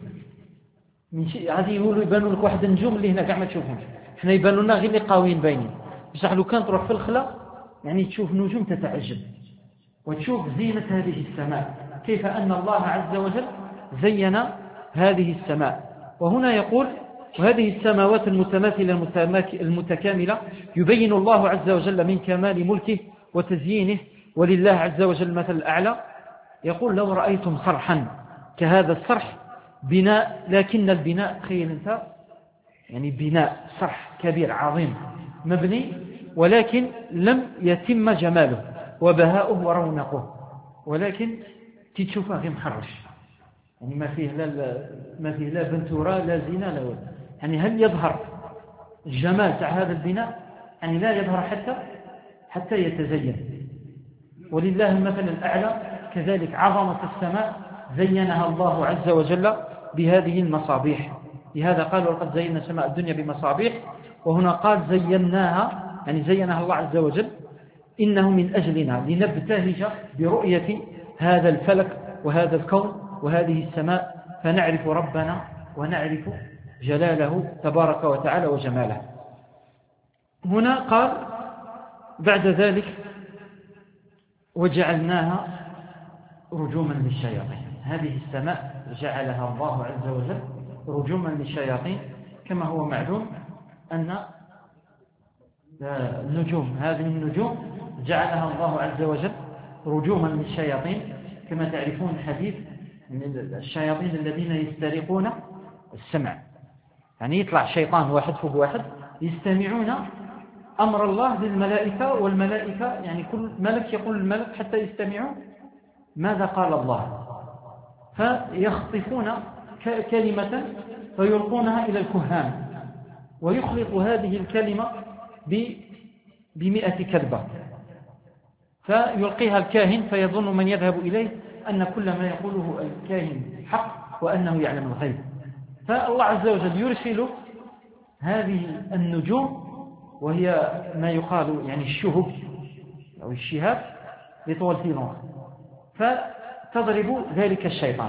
S3: من شيء، غادي يقولوا يبانوا لك واحد النجوم اللي هنا كاع ما تشوفهمش، احنا يبانوا لنا غير اللي قاويين باينين. بصح لو كان تروح في الخلا يعني تشوف نجوم تتعجب وتشوف زينة هذه السماء، كيف أن الله عز وجل زين هذه السماء. وهنا يقول وهذه السماوات المتماثلة المتكاملة يبين الله عز وجل من كمال ملكه وتزيينه، ولله عز وجل المثل الأعلى. يقول لو رأيتم صرحا كهذا الصرح بناء، لكن البناء تخيل انت يعني بناء صرح كبير عظيم مبني ولكن لم يتم جماله وبهاؤه ورونقه، ولكن تشوفه غير محرش، يعني ما فيه لا ما فيه لا بنتورة لا زينة لا ولد. يعني هل يظهر الجمال تاع هذا البناء؟ يعني لا يظهر حتى حتى يتزين. ولله المثل الأعلى. كذلك عظمة السماء زينها الله عز وجل بهذه المصابيح. لهذا قال وقد زينا سماء الدنيا بمصابيح، وهنا قال زيناها يعني زينها الله عز وجل إنه من أجلنا لنبتهج برؤية هذا الفلك وهذا الكون وهذه السماء فنعرف ربنا ونعرف جلاله تبارك وتعالى وجماله. هنا قال بعد ذلك وجعلناها رجوما للشياطين. هذه السماء جعلها الله عز وجل رجوما للشياطين، كما هو معلوم أن النجوم هذه النجوم جعلها الله عز وجل رجوما للشياطين، كما تعرفون حديث من الشياطين الذين يسترقون السمع، يعني يطلع شيطان واحد فوق واحد يستمعون أمر الله للملائكة، والملائكة يعني كل ملك يقول الملك حتى يستمعوا ماذا قال الله، فيخطفون كلمة فيلقونها إلى الكهان ويخلط هذه الكلمة بمئة كلبة، فيلقيها الكاهن فيظن من يذهب إليه أن كل ما يقوله الكاهن حق وأنه يعلم الغيب. فالله عز وجل يرسل هذه النجوم وهي ما يقال يعني الشهب أو الشهاب لطول فيلون، فتضرب ذلك الشيطان،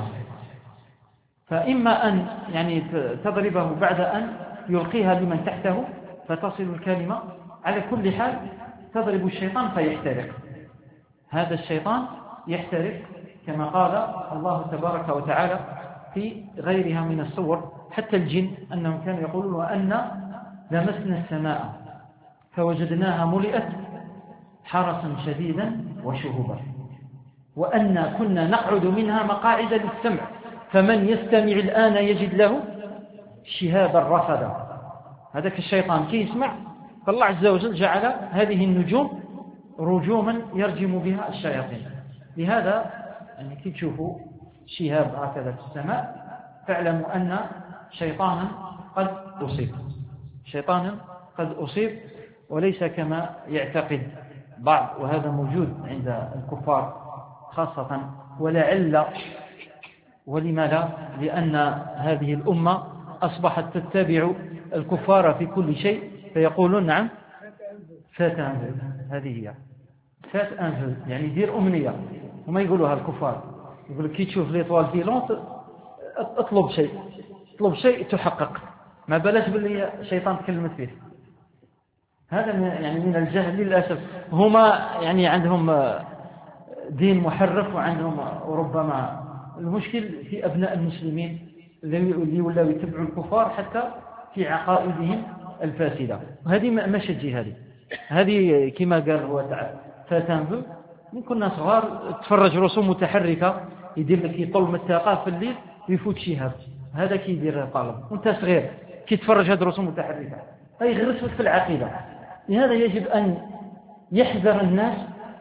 S3: فإما أن يعني تضربه بعد أن يلقيها لمن تحته فتصل الكلمة، على كل حال تضرب الشيطان فيحترق. هذا الشيطان يحترق كما قال الله تبارك وتعالى في غيرها من الصور، حتى الجن أنهم كانوا يقولون وأن لمسنا السماء فوجدناها ملئت حرسا شديدا وشهبا وأن كنا نقعد منها مقاعد للسمع فمن يستمع الآن يجد له شهابا رصدا. هذاك الشيطان كي يسمع، فالله عز وجل جعل هذه النجوم رجوما يرجم بها الشياطين. لهذا يعني كي تشوفوا شهاب هكذا في السماء فاعلموا أن شيطانا قد أصيب، شيطانا قد أصيب، وليس كما يعتقد بعض، وهذا موجود عند الكفار خاصة. ولعل ولما لا، لأن هذه الأمة أصبحت تتبع الكفار في كل شيء، فيقولون نعم فات أنفل، هذه هي فات أنفل يعني دير أمنية، وما يقولوها الكفار، يقول كي تشوف لي طوال فيلون اطلب شيء، اطلب شيء تحقق، ما بلاش باللي شيطان تكلمت فيه. هذا يعني من الجهل للأسف. هما يعني عندهم دين محرف وعندهم ربما المشكل في أبناء المسلمين اللي ولاو يتبعوا الكفار حتى في عقائدهم الفاسدة، وهذه ما شجي هذه هذه كما قال هو تعالى فاتنبو. من كنا صغار تفرج رسوم متحركة يدير لك يطل من الثقافة في الليل ويفوت شهاب، هذا كي يدير طالب وانت صغير كي تفرج هذه الرسوم متحركة فيغرسك في العقيدة. لهذا يجب أن يحذر الناس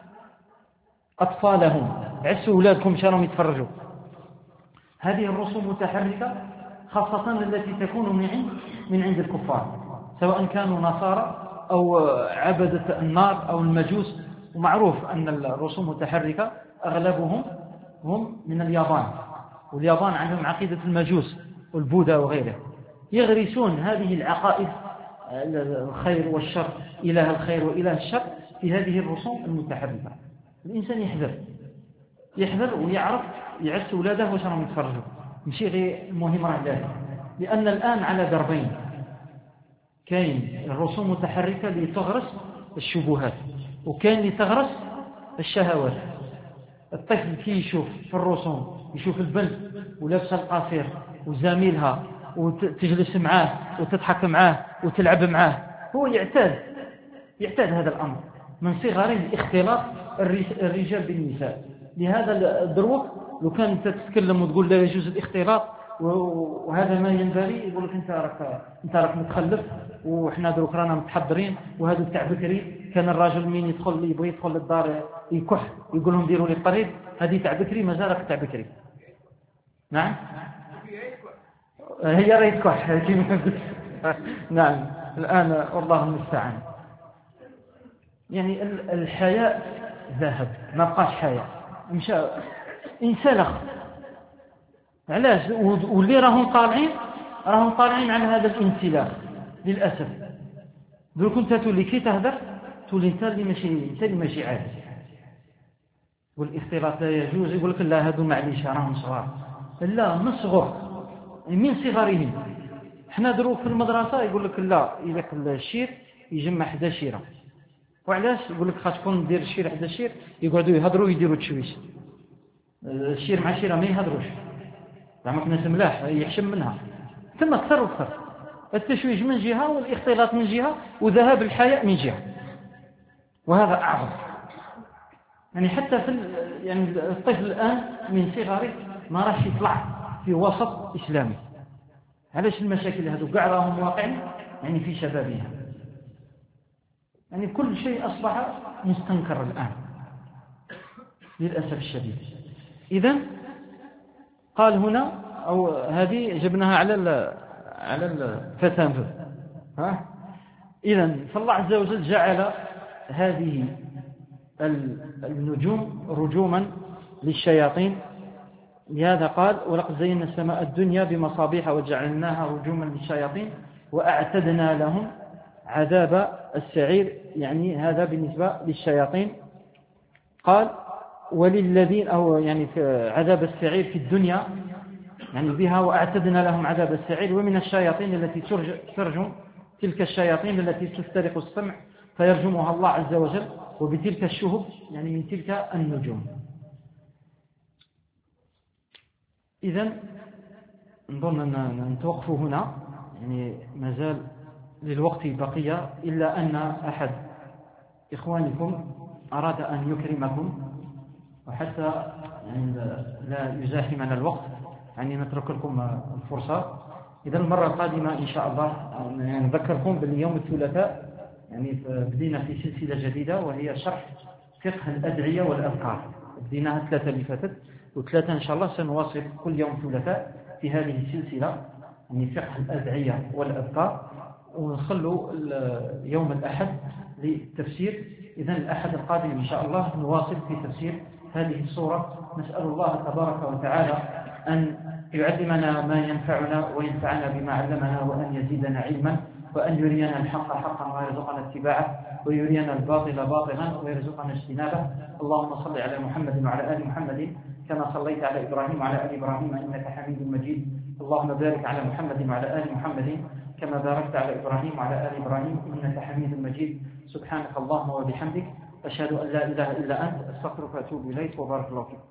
S3: أطفالهم، عسوا أولادكم شارهم يتفرجوا هذه الرسوم المتحركة، خاصة التي تكون من عند من عند الكفار، سواء كانوا نصارى أو عبدة النار أو المجوس. ومعروف أن الرسوم المتحركة أغلبهم هم من اليابان، واليابان عندهم عقيدة المجوس والبوذا وغيره، يغرسون هذه العقائد الخير والشر، إله الخير وإله الشر في هذه الرسوم المتحركة. الإنسان يحذر يحذر ويعرف يعس أولاده واش راهم يتفرجوا، ماشي غير المهم راه ذلك. لأن الآن على دربين، كاين الرسوم المتحركة اللي تغرس الشبهات، وكاين اللي تغرس الشهوات. الطفل كي يشوف في الرسوم يشوف البنت ولابسه القصير وزاميلها وتجلس معاه وتضحك معاه وتلعب معاه، هو يعتاد يعتاد هذا الأمر من صغره، اختلاط الرجال بالنساء. لهذا الدروك لو كان انت تتكلم وتقول لا يجوز الاختلاط وهذا ما ينبغي، يقول لك انت راك انت راك متخلف وحنا دروك رانا متحضرين وهذا تاع بكري. كان الراجل مين يدخل يبغي يدخل للدار يكح يقول لهم ديروا لي الطريق، هذه تاع بكري مازال تاع بكري. نعم هي راهي تكح نعم الآن والله المستعان. يعني الحياء ذهب، ما بقاش حياء، مشى انسلخ. علاش؟ واللي راهم طالعين راهم طالعين على هذا الانسلاخ للأسف. دروك انت تولي كي تهدر تولي انت اللي ماشي انت اللي ماشي عادي، والاختلاط لا يجوز. يقول لك لا هذو معليش راهم صغار، لا من صغر من صغرهم. احنا دروك في المدرسة يقول لك لا إذا الشير يجمع حدا شيرة، وعلاش يقول لك خاصكم دير الشير حدا الشير، يقعدوا يهضروا يديروا تشويش. الشير مع شيرة ما يهضروش، زعما ناس ملاح يحشم منها، ثم أكثر وأكثر التشويش من جهة والاختلاط من جهة وذهاب الحياء من جهة، وهذا أعظم. يعني حتى في يعني الطفل الآن من صغره ما راح يطلع في وسط إسلامي. علاش المشاكل هذو كاع راهم واقعين يعني في شبابها، يعني كل شيء أصبح مستنكر الآن للأسف الشديد. إذن قال هنا، أو هذه جبناها على ال على الفتنة. ها إذن فالله عز وجل جعل هذه النجوم رجوما للشياطين، لهذا قال ولقد زينا السماء الدنيا بمصابيح وجعلناها رجوما للشياطين وأعتدنا لهم عذاب السعير. يعني هذا بالنسبة للشياطين. قال وللذين أو يعني في عذاب السعير في الدنيا يعني بها وأعتدنا لهم عذاب السعير. ومن الشياطين التي ترجم تلك الشياطين التي تسترق السمع فيرجمها الله عز وجل، وبتلك الشهب يعني من تلك النجوم. إذن نظن أن نتوقف هنا، يعني ما زال للوقت بقية، إلا أن أحد إخوانكم أراد أن يكرمكم، وحتى يعني لا يزاحمنا الوقت يعني نترك لكم الفرصة. إذا المرة القادمة إن شاء الله يعني نذكركم باليوم الثلاثاء يعني بدينا في سلسلة جديدة وهي شرح فقه الأدعية والأذكار. بديناها ثلاثة اللي فاتت، وثلاثة إن شاء الله سنواصل كل يوم ثلاثاء في هذه السلسلة يعني فقه الأدعية والأذكار، ونخلوا يوم الأحد للتفسير. إذن الأحد القادم إن شاء الله نواصل في تفسير هذه السورة. نسأل الله تبارك وتعالى أن يعلمنا ما ينفعنا وينفعنا بما علمنا، وأن يزيدنا علما، وأن يرينا الحق حقا ويرزقنا اتباعه، ويرينا الباطل باطلا ويرزقنا اجتنابه. اللهم صل على محمد وعلى آل محمد كما صليت على إبراهيم وعلى آل إبراهيم إنك حميد مجيد. اللهم بارك على محمد وعلى آل محمد كما باركت على إبراهيم وعلى آل إبراهيم إنك حميد مجيد. سبحانك اللهم وبحمدك أشهد أن لا إله إلا أنت أستغفرك وأتوب إليك. وبارك الله فيك.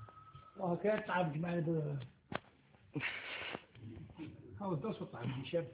S2: وكانت تعب معنا هاو الدرس وطعم